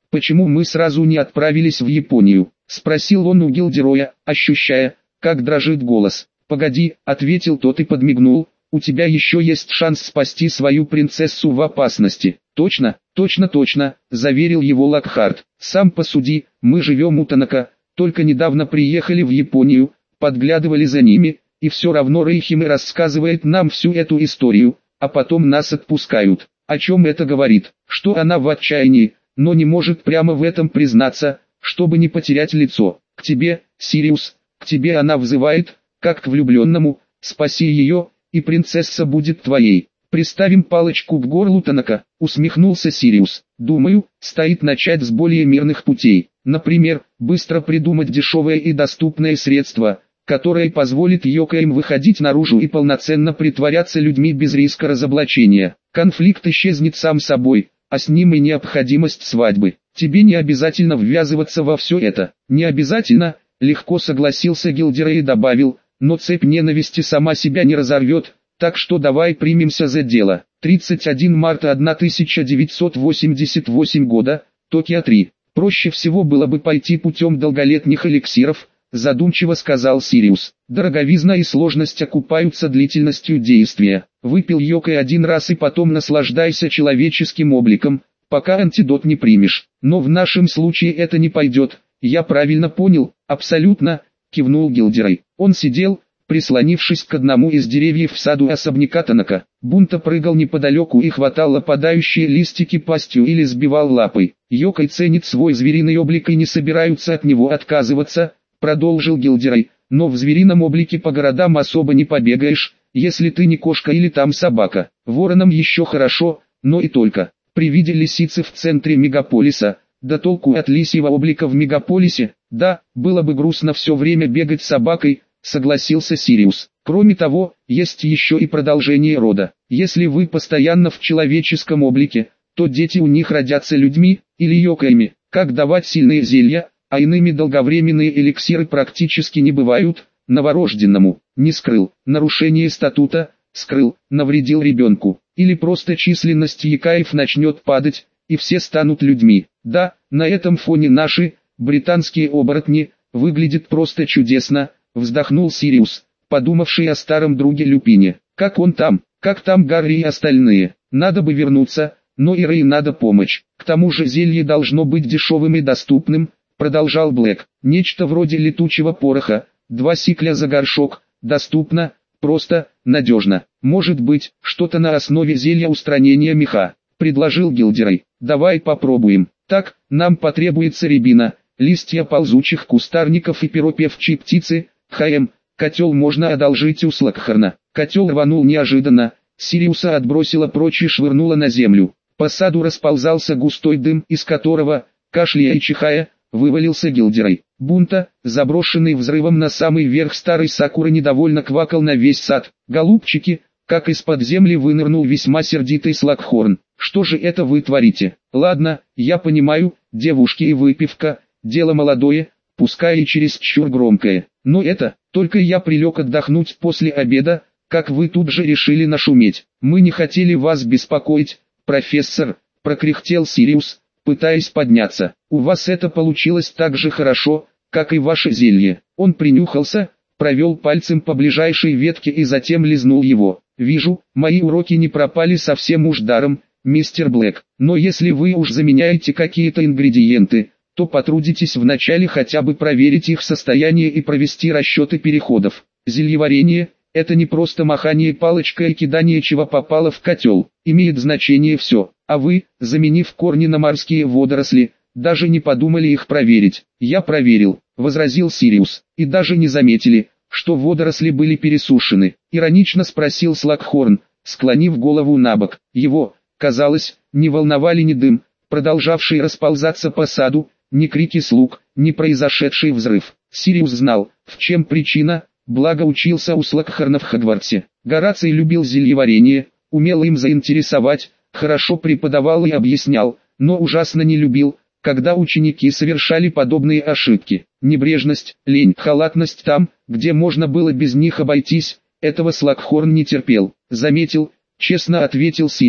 «Почему мы сразу не отправились в Японию?» — спросил он у Гилдероя, ощущая, как дрожит голос. «Погоди», — ответил тот и подмигнул, «у тебя еще есть шанс спасти свою принцессу в опасности». «Точно, точно, точно», — заверил его Локхарт. «Сам посуди, мы живем у Танака, только недавно приехали в Японию, подглядывали за ними, и все равно Рейхиме рассказывает нам всю эту историю, а потом нас отпускают. О чем это говорит? Что она в отчаянии, но не может прямо в этом признаться, чтобы не потерять лицо. К тебе, Сириус, к тебе она взывает, как к влюбленному, спаси ее, и принцесса будет твоей». «Приставим палочку к горлу Танака», — усмехнулся Сириус. «Думаю, стоит начать с более мирных путей. Например, быстро придумать дешевое и доступное средство, которое позволит Йокаям выходить наружу и полноценно притворяться людьми без риска разоблачения. Конфликт исчезнет сам собой, а с ним и необходимость свадьбы. Тебе не обязательно ввязываться во все это». «Не обязательно», — легко согласился Гилдерой и добавил, «но цепь ненависти сама себя не разорвет, так что давай примемся за дело». тридцать первого марта тысяча девятьсот восемьдесят восьмого года, Токио три. «Проще всего было бы пойти путем долголетних эликсиров», задумчиво сказал Сириус. «Дороговизна и сложность окупаются длительностью действия. Выпил Йокой один раз и потом наслаждайся человеческим обликом, пока антидот не примешь. Но в нашем случае это не пойдет, я правильно понял?» «Абсолютно», кивнул Гилдерой. Он сидел, прислонившись к одному из деревьев в саду особняка Танака. Бунта прыгал неподалеку и хватал опадающие листики пастью или сбивал лапой. «Йокой ценит свой звериный облик и не собираются от него отказываться», продолжил Гилдерой, «но в зверином облике по городам особо не побегаешь, если ты не кошка или там собака. Вороном еще хорошо, но и только. При виде лисицы в центре мегаполиса, да толку от лисьего облика в мегаполисе, да, было бы грустно все время бегать с собакой», согласился Сириус. «Кроме того, есть еще и продолжение рода. Если вы постоянно в человеческом облике, то дети у них родятся людьми, или йокаями. Как давать сильные зелья, а иными долговременные эликсиры практически не бывают, новорожденному не скрыл, нарушение статута, скрыл, навредил ребенку, или просто численность якаев начнет падать, и все станут людьми. Да, на этом фоне наши, британские оборотни, выглядят просто чудесно», вздохнул Сириус, подумавший о старом друге Люпине. «Как он там, как там Гарри и остальные? Надо бы вернуться, но и Рэй надо помочь. К тому же зелье должно быть дешевым и доступным», продолжал Блэк. «Нечто вроде летучего пороха, два сикля за горшок, доступно, просто, надежно. Может быть, что-то на основе зелья устранения меха», предложил Гилдерой. «Давай попробуем. Так, нам потребуется рябина, листья ползучих кустарников и перо певчей птицы. ХМ, котел можно одолжить у Слокхарна». Котел рванул неожиданно, Сириуса отбросило прочь и швырнуло на землю. По саду расползался густой дым, из которого, кашляя и чихая, вывалился Гилдерой. Бунта, заброшенный взрывом на самый верх старой сакуры, недовольно квакал на весь сад. «Голубчики», как из-под земли вынырнул весьма сердитый Слокхорн. «Что же это вы творите? Ладно, я понимаю, девушки и выпивка, дело молодое, пускай и чересчур громкое. Но это, только я прилег отдохнуть после обеда, как вы тут же решили нашуметь. Мы не хотели вас беспокоить, профессор», прокряхтел Сириус, пытаясь подняться. «У вас это получилось так же хорошо, как и ваше зелье». Он принюхался, провел пальцем по ближайшей ветке и затем лизнул его. «Вижу, мои уроки не пропали совсем уж даром, мистер Блэк. Но если вы уж заменяете какие-то ингредиенты, то потрудитесь вначале хотя бы проверить их состояние и провести расчеты переходов. Зельеварение – это не просто махание палочкой и кидание чего попало в котел. Имеет значение все. А вы, заменив корни на морские водоросли, даже не подумали их проверить». «Я проверил», – возразил Сириус, – «и даже не заметили, что водоросли были пересушены», – иронично спросил Слокхорн, склонив голову набок. Его, казалось, не волновали ни дым, продолжавший расползаться по саду, ни крики слуг, ни произошедший взрыв. Сириус знал, в чем причина, благо учился у Слокхорна в Хогвартсе. Гораций любил зельеварение, умел им заинтересовать, хорошо преподавал и объяснял, но ужасно не любил, когда ученики совершали подобные ошибки. Небрежность, лень, халатность там, где можно было без них обойтись, этого Слокхорн не терпел. «Заметил», честно ответил Сириус,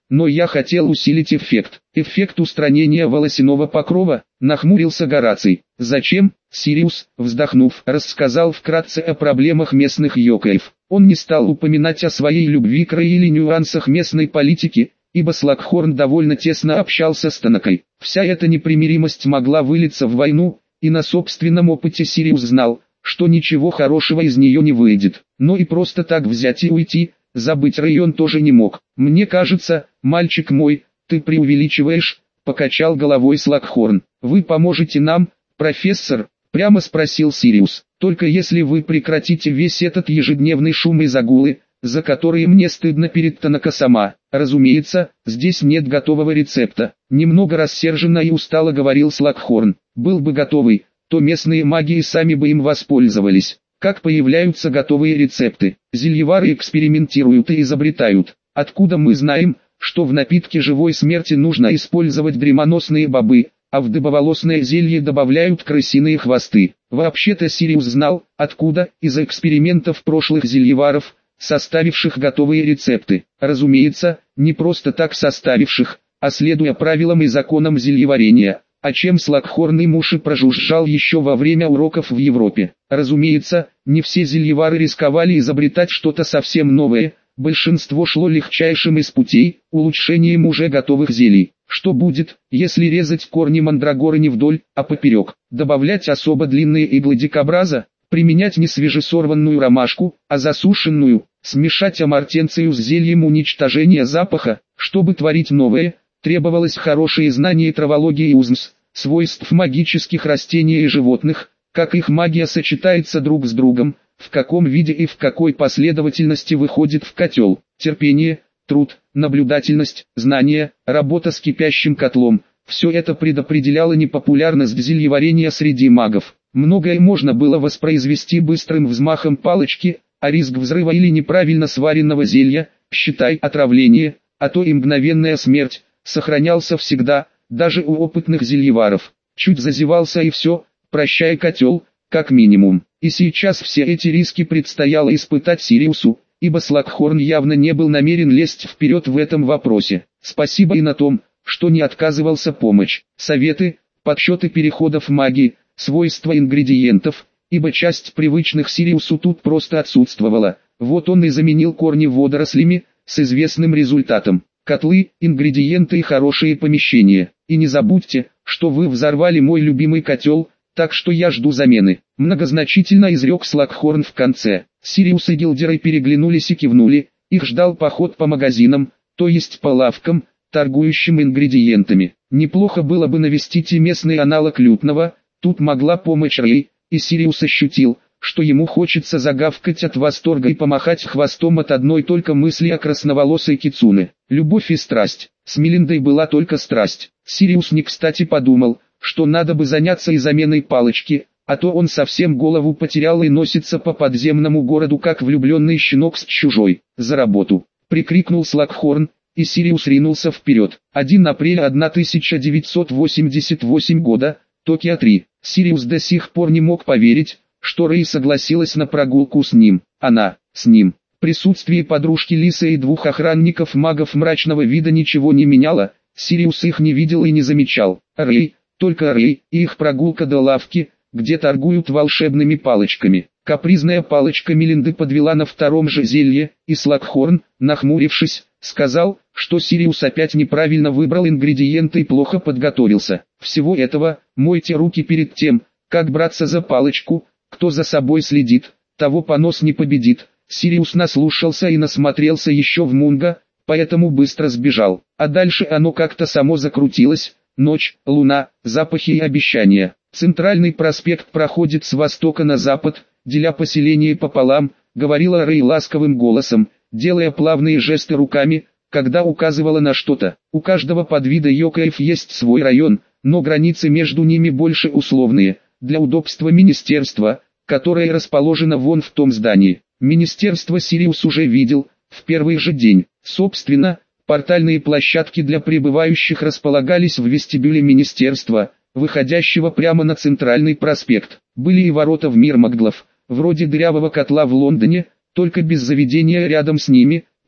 но я хотел усилить эффект. Эффект устранения волосяного покрова, нахмурился Гораций. Зачем? Сириус, вздохнув, рассказал вкратце о проблемах местных йокаев. Он не стал упоминать о своей любви к Рэй или нюансах местной политики, ибо Слакхорн довольно тесно общался с Танакой. Вся эта непримиримость могла вылиться в войну, и на собственном опыте Сириус знал, что ничего хорошего из нее не выйдет. Но и просто так взять и уйти, забыть Рэй он тоже не мог. «Мне кажется, мальчик мой, ты преувеличиваешь», — покачал головой Слакхорн. «Вы поможете нам, профессор?» — прямо спросил Сириус. «Только если вы прекратите весь этот ежедневный шум и загулы, за которые мне стыдно перед Танака-сама. Разумеется, здесь нет готового рецепта». Немного рассерженно и устало говорил Слакхорн. «Был бы готовый, то местные маги и сами бы им воспользовались. Как появляются готовые рецепты? Зельевары экспериментируют и изобретают. Откуда мы знаем, что в напитке живой смерти нужно использовать дремоносные бобы, а в дыбоволосное зелье добавляют крысиные хвосты?» Вообще-то Сириус знал, откуда, из экспериментов прошлых зельеваров, составивших готовые рецепты. Разумеется, не просто так составивших, а следуя правилам и законам зельеварения, о чем Слакхорн и Муши прожужжал еще во время уроков в Европе. Разумеется, не все зельевары рисковали изобретать что-то совсем новое, большинство шло легчайшим из путей, улучшением уже готовых зелий. Что будет, если резать корни мандрагоры не вдоль, а поперек, добавлять особо длинные иглы дикобраза, применять не свежесорванную ромашку, а засушенную, смешать амартенцию с зельем уничтожения запаха? Чтобы творить новое, требовалось хорошее знание травологии и узмс, свойств магических растений и животных, как их магия сочетается друг с другом, в каком виде и в какой последовательности выходит в котел. Терпение, труд, наблюдательность, знание, работа с кипящим котлом – все это предопределяло непопулярность зельеварения среди магов. Многое можно было воспроизвести быстрым взмахом палочки, а риск взрыва или неправильно сваренного зелья, считай отравление, а то и мгновенная смерть, сохранялся всегда, даже у опытных зельеваров. Чуть зазевался и все, прощай котел, как минимум. И сейчас все эти риски предстояло испытать Сириусу, ибо Слакхорн явно не был намерен лезть вперед в этом вопросе. Спасибо и на том, что не отказывался помочь. Советы, подсчеты переходов магии, свойства ингредиентов, ибо часть привычных Сириусу тут просто отсутствовала. Вот он и заменил корни водорослями, с известным результатом. Котлы, ингредиенты и хорошие помещения. И не забудьте, что вы взорвали мой любимый котел, так что я жду замены. Многозначительно изрек Слакхорн в конце. Сириус и Гилдеры переглянулись и кивнули. Их ждал поход по магазинам, то есть по лавкам, торгующим ингредиентами. Неплохо было бы навестить и местный аналог лютного. Тут могла помочь Рэй, и Сириус ощутил, что ему хочется загавкать от восторга и помахать хвостом от одной только мысли о красноволосой кицуне. Любовь и страсть. С Мелиндой была только страсть. Сириус не кстати подумал, что надо бы заняться и заменой палочки, а то он совсем голову потерял и носится по подземному городу как влюбленный щенок с чужой. «За работу!» — прикрикнул Слакхорн, и Сириус ринулся вперед. первого апреля тысяча девятьсот восемьдесят восьмого года, Токио три. Сириус до сих пор не мог поверить, что Рэй согласилась на прогулку с ним. Она, с ним. Присутствие подружки Лисы и двух охранников-магов мрачного вида ничего не меняло, Сириус их не видел и не замечал. Рэй, только Рэй, и их прогулка до лавки, где торгуют волшебными палочками. Капризная палочка Мелинды подвела на втором же зелье, и Слакхорн, нахмурившись, сказал, что Сириус опять неправильно выбрал ингредиенты и плохо подготовился. Всего этого, мойте руки перед тем, как браться за палочку, кто за собой следит, того понос не победит. Сириус наслушался и насмотрелся еще в Мунго, поэтому быстро сбежал. А дальше оно как-то само закрутилось. Ночь, луна, запахи и обещания. Центральный проспект проходит с востока на запад, деля поселение пополам, говорила Рэй ласковым голосом, делая плавные жесты руками, когда указывала на что-то. У каждого подвида йокаев есть свой район, но границы между ними больше условные, для удобства министерства, которое расположено вон в том здании. Министерство Сириус уже видел, в первый же день. Собственно, портальные площадки для прибывающих располагались в вестибюле министерства, выходящего прямо на центральный проспект. Были и ворота в мир маглов, вроде дырявого котла в Лондоне, только без заведения рядом с ними,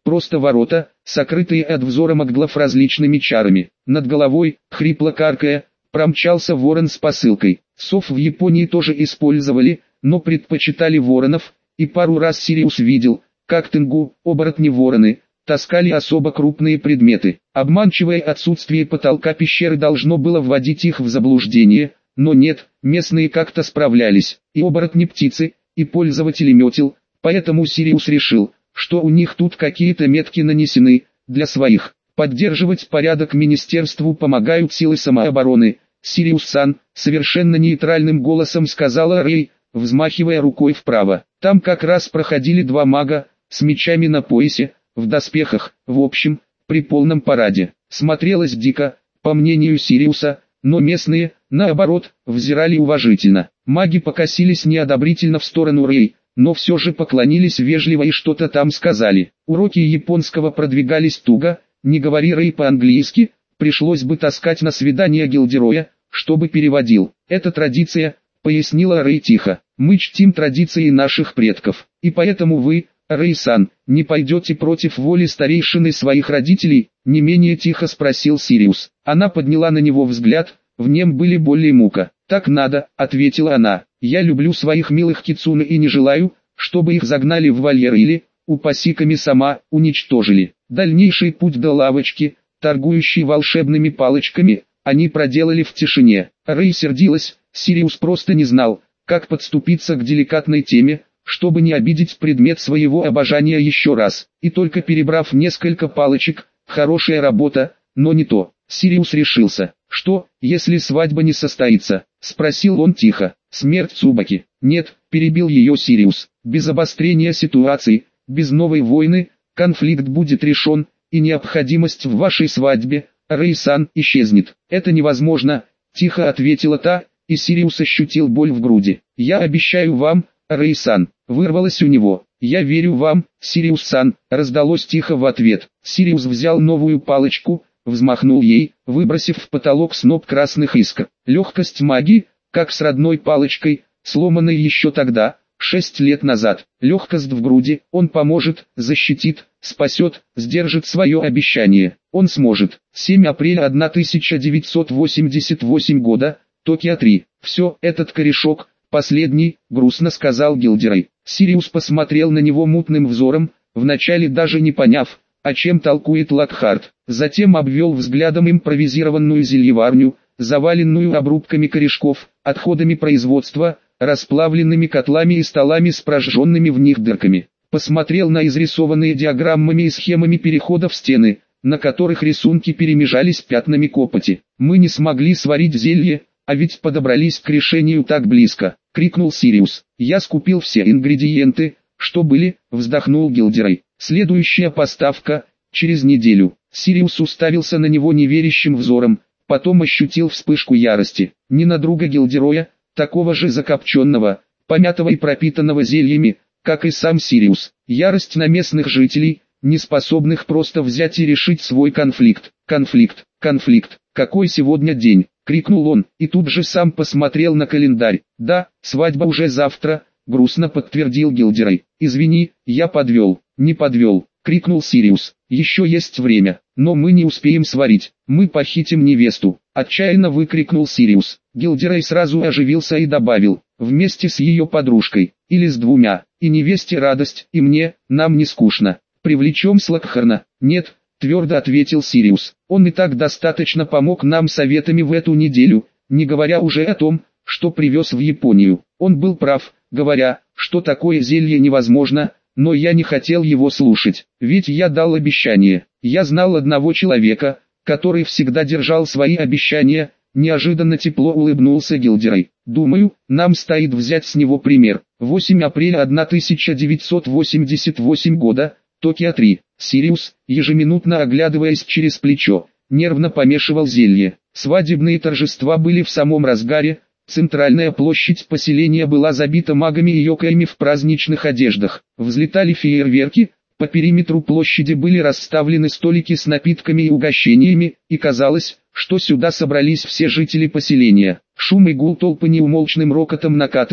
просто ворота, сокрытые от взора маглов различными чарами. Над головой, хрипло каркая, промчался ворон с посылкой. Сов в Японии тоже использовали, но предпочитали воронов, и пару раз Сириус видел, как тенгу, оборотни-вороны, таскали особо крупные предметы. Обманчивое отсутствие потолка пещеры должно было вводить их в заблуждение, но нет, местные как-то справлялись, и оборотни-птицы, и пользователи метел, поэтому Сириус решил, что у них тут какие-то метки нанесены, для своих. Поддерживать порядок министерству помогают силы самообороны. Сириус-сан, совершенно нейтральным голосом сказала Рэй, взмахивая рукой вправо. Там как раз проходили два мага, с мечами на поясе, в доспехах, в общем, при полном параде. Смотрелось дико, по мнению Сириуса, но местные, наоборот, взирали уважительно. Маги покосились неодобрительно в сторону Рэй, но все же поклонились вежливо и что-то там сказали. Уроки японского продвигались туго, не говори Рэй по-английски, пришлось бы таскать на свидание Гилдероя, чтобы переводил. Это традиция, пояснила Рэй тихо. Мы чтим традиции наших предков, и поэтому вы, Рэй-сан, не пойдете против воли старейшины своих родителей, не менее тихо спросил Сириус. Она подняла на него взгляд, в нем были боль и мука. Так надо, ответила она. Я люблю своих милых кицуне и не желаю, чтобы их загнали в вольер или, упаси сама, уничтожили. Дальнейший путь до лавочки, торгующей волшебными палочками, они проделали в тишине. Рэй сердилась, Сириус просто не знал, как подступиться к деликатной теме, чтобы не обидеть предмет своего обожания еще раз. И только перебрав несколько палочек, хорошая работа, но не то. Сириус решился. Что, если свадьба не состоится? Спросил он тихо. Смерть Цубаки. Нет, перебил ее Сириус. Без обострения ситуации, без новой войны, конфликт будет решен, и необходимость в вашей свадьбе, Рэй-сан, исчезнет. Это невозможно, тихо ответила та, и Сириус ощутил боль в груди. Я обещаю вам, Рэй-сан, вырвалось у него. Я верю вам, Сириус-сан, раздалось тихо в ответ. Сириус взял новую палочку, взмахнул ей, выбросив в потолок сноп красных искр. Легкость магии, как с родной палочкой, сломанной еще тогда, шесть лет назад. Легкость в груди, он поможет, защитит, спасет, сдержит свое обещание. Он сможет. семь апреля тысяча девятьсот восемьдесят восьмого года, Токио три. Все, этот корешок, последний, грустно сказал Гилдерой. Сириус посмотрел на него мутным взором, вначале даже не поняв, о чем толкует Локхарт. Затем обвел взглядом импровизированную зельеварню, заваленную обрубками корешков, отходами производства, расплавленными котлами и столами с прожженными в них дырками. Посмотрел на изрисованные диаграммами и схемами переходов стены, на которых рисунки перемежались пятнами копоти. «Мы не смогли сварить зелье, а ведь подобрались к решению так близко», — крикнул Сириус. «Я скупил все ингредиенты, что были», — вздохнул Гилдерой. «Следующая поставка, через неделю». Сириус уставился на него неверящим взором, потом ощутил вспышку ярости. Не на друга Гилдероя, такого же закопченного, помятого и пропитанного зельями, как и сам Сириус. Ярость на местных жителей, не способных просто взять и решить свой конфликт. «Конфликт, конфликт, какой сегодня день?» — крикнул он, и тут же сам посмотрел на календарь. «Да, свадьба уже завтра», — грустно подтвердил Гилдерой. «Извини, я подвел». «Не подвел», — крикнул Сириус. «Еще есть время, но мы не успеем сварить, мы похитим невесту», — отчаянно выкрикнул Сириус. Гилдерой сразу оживился и добавил, «вместе с ее подружкой, или с двумя, и невесте радость, и мне, нам не скучно. Привлечем Слокхарна». «Нет», — твердо ответил Сириус, «он и так достаточно помог нам советами в эту неделю, не говоря уже о том, что привез в Японию. Он был прав, говоря, что такое зелье невозможно, но я не хотел его слушать, ведь я дал обещание. Я знал одного человека, который всегда держал свои обещания». Неожиданно тепло улыбнулся Гилдерой. «Думаю, нам стоит взять с него пример». восьмого апреля тысяча девятьсот восемьдесят восьмого года, Токио три. Сириус, ежеминутно оглядываясь через плечо, нервно помешивал зелье. Свадебные торжества были в самом разгаре. Центральная площадь поселения была забита магами и йокаями в праздничных одеждах. Взлетали фейерверки, по периметру площади были расставлены столики с напитками и угощениями, и казалось, что сюда собрались все жители поселения. Шум и гул толпы неумолчным рокотом накатывал,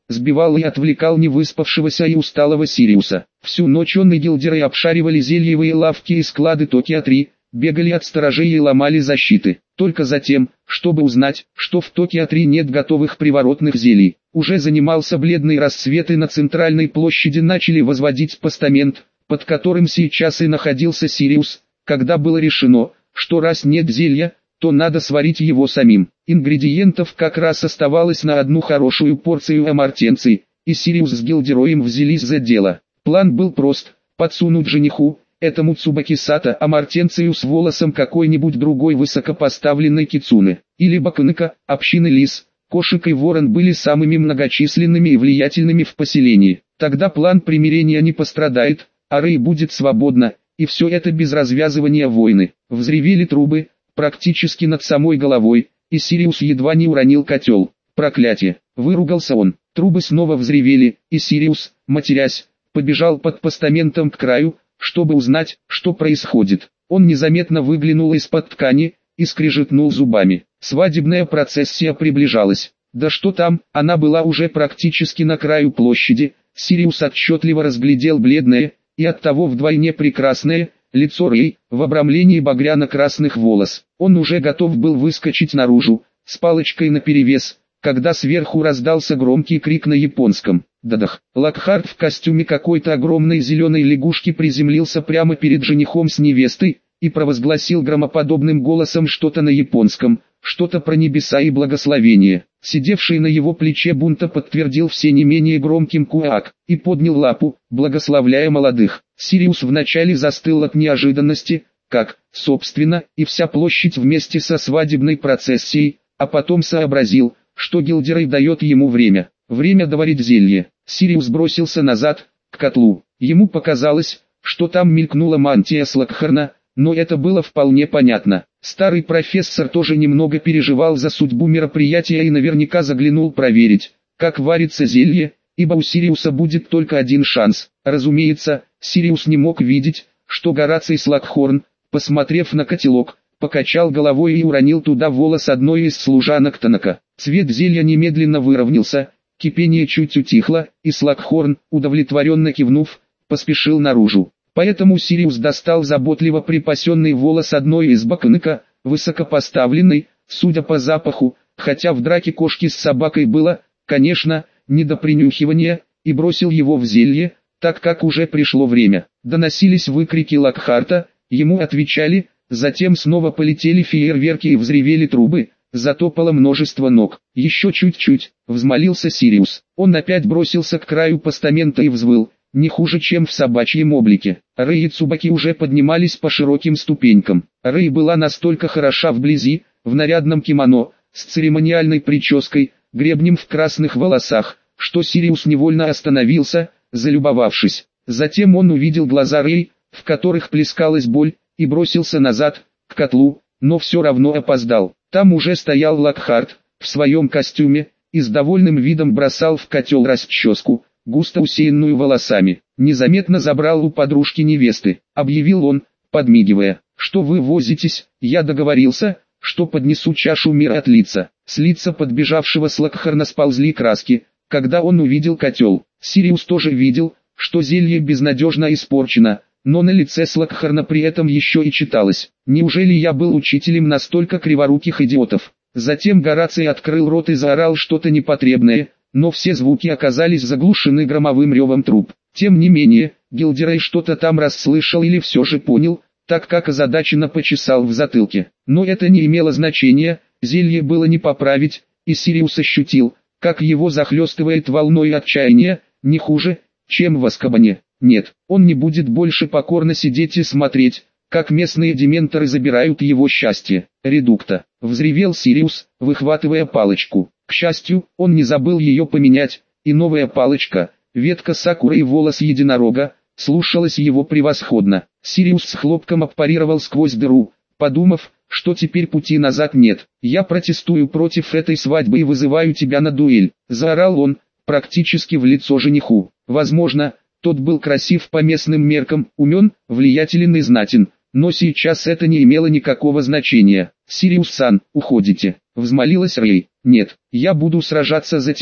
сбивал и отвлекал невыспавшегося и усталого Сириуса. Всю ночь он и Гилдеры обшаривали зельевые лавки и склады Токио-три, бегали от сторожей и ломали защиты, только затем, чтобы узнать, что в Токио-три нет готовых приворотных зелий. Уже занимался бледный рассвет, и на центральной площади начали возводить постамент, под которым сейчас и находился Сириус, когда было решено, что раз нет зелья, то надо сварить его самим. Ингредиентов как раз оставалось на одну хорошую порцию амартенций, и Сириус с Гилдероем взялись за дело. План был прост: подсунуть жениху, этому Цубаки-сата, амартенцию с волосом какой-нибудь другой высокопоставленной кицуны, или Бакуныка, общины лис. Кошек и ворон были самыми многочисленными и влиятельными в поселении. Тогда план примирения не пострадает, а Рэй будет свободна, и все это без развязывания войны. Взревели трубы, практически над самой головой, и Сириус едва не уронил котел. Проклятие! Выругался он. Трубы снова взревели, и Сириус, матерясь, побежал под постаментом к краю, чтобы узнать, что происходит. Он незаметно выглянул из-под ткани и скрежетнул зубами. Свадебная процессия приближалась. Да что там, она была уже практически на краю площади. Сириус отчетливо разглядел бледное, и оттого вдвойне прекрасное, лицо Рэй, в обрамлении багряно-красных волос. Он уже готов был выскочить наружу, с палочкой наперевес, когда сверху раздался громкий крик на японском. Дадах! Локхарт в костюме какой-то огромной зеленой лягушки приземлился прямо перед женихом с невестой, и провозгласил громоподобным голосом что-то на японском, что-то про небеса и благословение. Сидевший на его плече Бунта подтвердил все не менее громким куак, и поднял лапу, благословляя молодых. Сириус вначале застыл от неожиданности, как, собственно, и вся площадь вместе со свадебной процессией, а потом сообразил, что Гилдерей дает ему время. Время доварить зелье. Сириус бросился назад, к котлу. Ему показалось, что там мелькнула мантия Слокхарна, но это было вполне понятно. Старый профессор тоже немного переживал за судьбу мероприятия и наверняка заглянул проверить, как варится зелье, ибо у Сириуса будет только один шанс. Разумеется, Сириус не мог видеть, что Гораций Слокхорн, посмотрев на котелок, покачал головой и уронил туда волос одной из служанок Танака. Цвет зелья немедленно выровнялся, кипение чуть утихло, и Слокхорн, удовлетворенно кивнув, поспешил наружу. Поэтому Сириус достал заботливо припасенный волос одной из Бакуныка, высокопоставленной, судя по запаху, хотя в драке кошки с собакой было, конечно, не до принюхивания, и бросил его в зелье, так как уже пришло время. Доносились выкрики Локхарта, ему отвечали, затем снова полетели фейерверки и взревели трубы, затопало множество ног. Еще чуть-чуть, взмолился Сириус. Он опять бросился к краю постамента и взвыл, не хуже, чем в собачьем облике. Рэй и Цубаки уже поднимались по широким ступенькам. Рэй была настолько хороша вблизи, в нарядном кимоно, с церемониальной прической, гребнем в красных волосах, что Сириус невольно остановился, залюбовавшись. Затем он увидел глаза Рэй, в которых плескалась боль, и бросился назад, к котлу, но все равно опоздал. Там уже стоял Локхарт, в своем костюме, и с довольным видом бросал в котел расческу, густо усеянную волосами. Незаметно забрал у подружки невесты, объявил он, подмигивая, что вы возитесь, я договорился, что поднесу чашу мира от лица. С лица подбежавшего Слокхарна сползли краски, когда он увидел котел. Сириус тоже видел, что зелье безнадежно испорчено, но на лице Слокхарна при этом еще и читалось: «Неужели я был учителем настолько криворуких идиотов?» Затем Гораций открыл рот и заорал что-то непотребное, но все звуки оказались заглушены громовым ревом труб. Тем не менее, Гилдерей что-то там расслышал или все же понял, так как озадаченно почесал в затылке. Но это не имело значения, зелье было не поправить, и Сириус ощутил, как его захлестывает волной отчаяния, не хуже, чем в Азкабане. Нет, он не будет больше покорно сидеть и смотреть, как местные дементоры забирают его счастье. «Редукта!» — взревел Сириус, выхватывая палочку. К счастью, он не забыл ее поменять, и новая палочка, ветка сакуры и волос единорога, слушалась его превосходно. Сириус с хлопком аппарировал сквозь дыру, подумав, что теперь пути назад нет. «Я протестую против этой свадьбы и вызываю тебя на дуэль», — заорал он, практически в лицо жениху. Возможно, тот был красив по местным меркам, умен, влиятелен и знатен, но сейчас это не имело никакого значения. «Сириус-сан, уходите», — взмолилась Рэй. «Нет, я буду сражаться за тебя».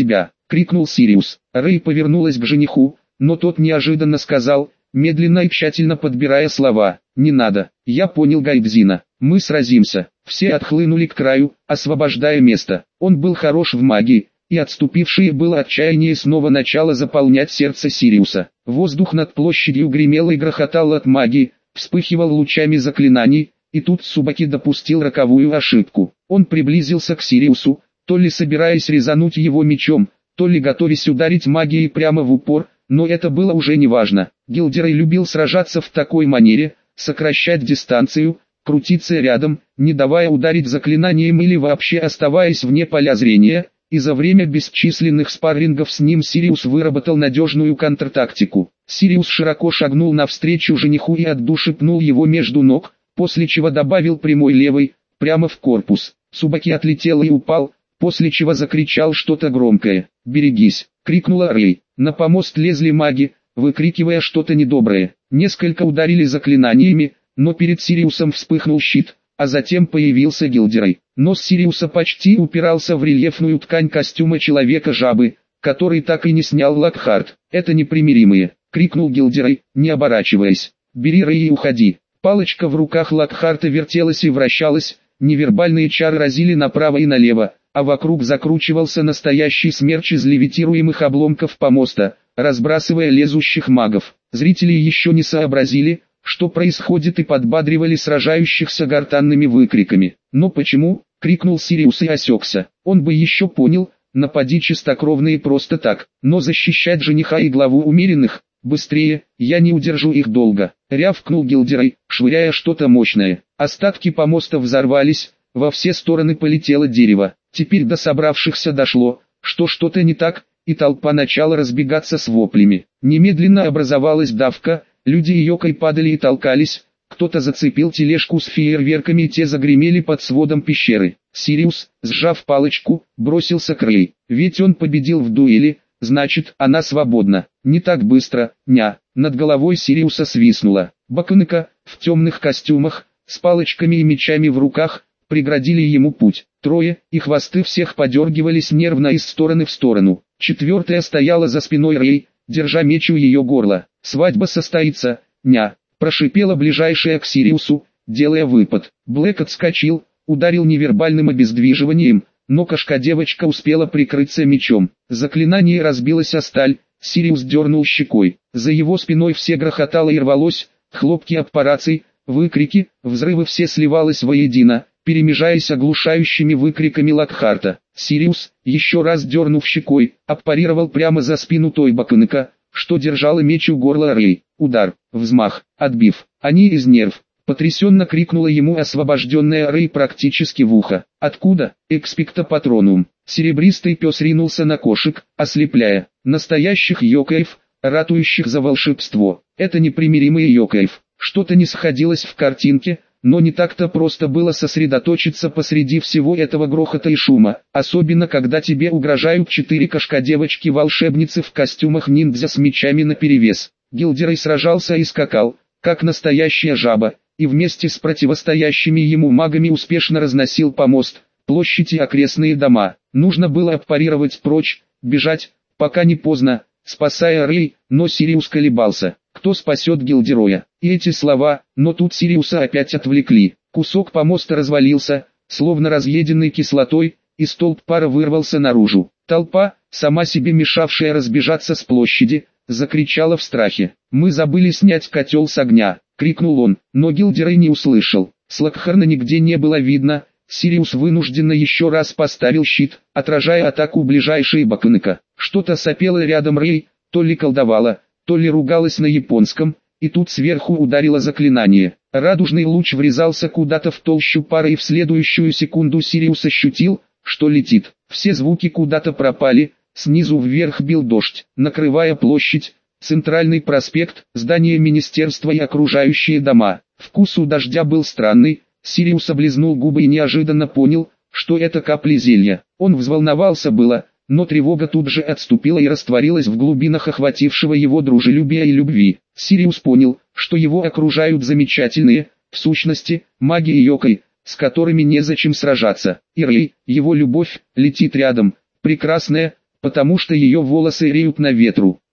— крикнул Сириус. Рэй повернулась к жениху, но тот неожиданно сказал, медленно и тщательно подбирая слова: «Не надо, я понял, Гайдзина, мы сразимся». Все отхлынули к краю, освобождая место. Он был хорош в магии, и отступившее было отчаяние снова начало заполнять сердце Сириуса. Воздух над площадью гремел и грохотал от магии, вспыхивал лучами заклинаний, и тут Цубаки допустил роковую ошибку. Он приблизился к Сириусу, то ли собираясь резануть его мечом, то ли готовясь ударить магией прямо в упор, но это было уже неважно. Гилдерей любил сражаться в такой манере, сокращать дистанцию, крутиться рядом, не давая ударить заклинанием или вообще оставаясь вне поля зрения, и за время бесчисленных спаррингов с ним Сириус выработал надежную контртактику. Сириус широко шагнул навстречу жениху и от души пнул его между ног, после чего добавил прямой левой, прямо в корпус. Цубаки отлетел и упал, после чего закричал что-то громкое. «Берегись!» — крикнула Рэй. На помост лезли маги, выкрикивая что-то недоброе. Несколько ударили заклинаниями, но перед Сириусом вспыхнул щит, а затем появился Гилдерей. Нос Сириуса почти упирался в рельефную ткань костюма Человека-жабы, который так и не снял Локхарт. «Это непримиримые!» — крикнул Гилдерей, не оборачиваясь. «Бери Рэй и уходи!» Палочка в руках Локхарта вертелась и вращалась, невербальные чары разили направо и налево, а вокруг закручивался настоящий смерч из левитируемых обломков помоста, разбрасывая лезущих магов. Зрители еще не сообразили, что происходит, и подбадривали сражающихся гортанными выкриками. «Но почему?» — крикнул Сириус и осекся. Он бы еще понял, напади чистокровные просто так, но защищать жениха и главу умеренных, быстрее, я не удержу их долго. Рявкнул Гилдерей, швыряя что-то мощное. Остатки помоста взорвались, во все стороны полетело дерево. Теперь до собравшихся дошло, что что-то не так, и толпа начала разбегаться с воплями. Немедленно образовалась давка, люди йокой падали и толкались, кто-то зацепил тележку с фейерверками и те загремели под сводом пещеры. Сириус, сжав палочку, бросился к Рэй. Ведь он победил в дуэли, значит, она свободна. Не так быстро, ня. Над головой Сириуса свистнула. Бакунека, в темных костюмах, с палочками и мечами в руках, преградили ему путь. Трое, и хвосты всех подергивались нервно из стороны в сторону. Четвертая стояла за спиной Рэй, держа меч у ее горла. «Свадьба состоится, ня», — прошипела ближайшая к Сириусу, делая выпад. Блэк отскочил, ударил невербальным обездвиживанием, но кошка-девочка успела прикрыться мечом. Заклинание разбилось о сталь, Сириус дернул щекой. За его спиной все грохотало и рвалось, хлопки аппараций, выкрики, взрывы, все сливалось воедино, перемежаясь оглушающими выкриками Локхарта. Сириус, еще раз дернув щекой, аппарировал прямо за спину той Бакунека, что держала меч у горла Рэй. Удар, взмах, отбив. Они из нерв. Потрясенно крикнула ему освобожденная Рэй практически в ухо. «Откуда?» «Экспекто патронум». Серебристый пес ринулся на кошек, ослепляя. Настоящих йокаев, ратующих за волшебство. Это непримиримые йокаев. Что-то не сходилось в картинке, но не так-то просто было сосредоточиться посреди всего этого грохота и шума, особенно когда тебе угрожают четыре кошка-девочки-волшебницы в костюмах ниндзя с мечами наперевес. Гилдерей сражался и скакал, как настоящая жаба, и вместе с противостоящими ему магами успешно разносил помост, площадь и окрестные дома. Нужно было аппарировать прочь, бежать, пока не поздно, спасая Рэй, но Сириус колебался. Кто спасет Гилдероя? И эти слова, но тут Сириуса опять отвлекли. Кусок помоста развалился, словно разъеденный кислотой, и столб пара вырвался наружу. Толпа, сама себе мешавшая разбежаться с площади, закричала в страхе. «Мы забыли снять котел с огня!» — крикнул он, но Гилдерей не услышал. С Локхарна нигде не было видно. Сириус вынужденно еще раз поставил щит, отражая атаку ближайшей Бакунека. Что-то сопело рядом Рэй, то ли колдовала, то ли ругалась на японском, и тут сверху ударило заклинание. Радужный луч врезался куда-то в толщу пара, и в следующую секунду Сириус ощутил, что летит. Все звуки куда-то пропали, снизу вверх бил дождь, накрывая площадь, центральный проспект, здание министерства и окружающие дома. Вкус у дождя был странный, Сириус облизнул губы и неожиданно понял, что это капли зелья. Он взволновался было, но тревога тут же отступила и растворилась в глубинах охватившего его дружелюбия и любви. Сириус понял, что его окружают замечательные, в сущности, маги и йокой, с которыми незачем сражаться. И Рэй, его любовь, летит рядом, прекрасная, потому что ее волосы реют на ветру.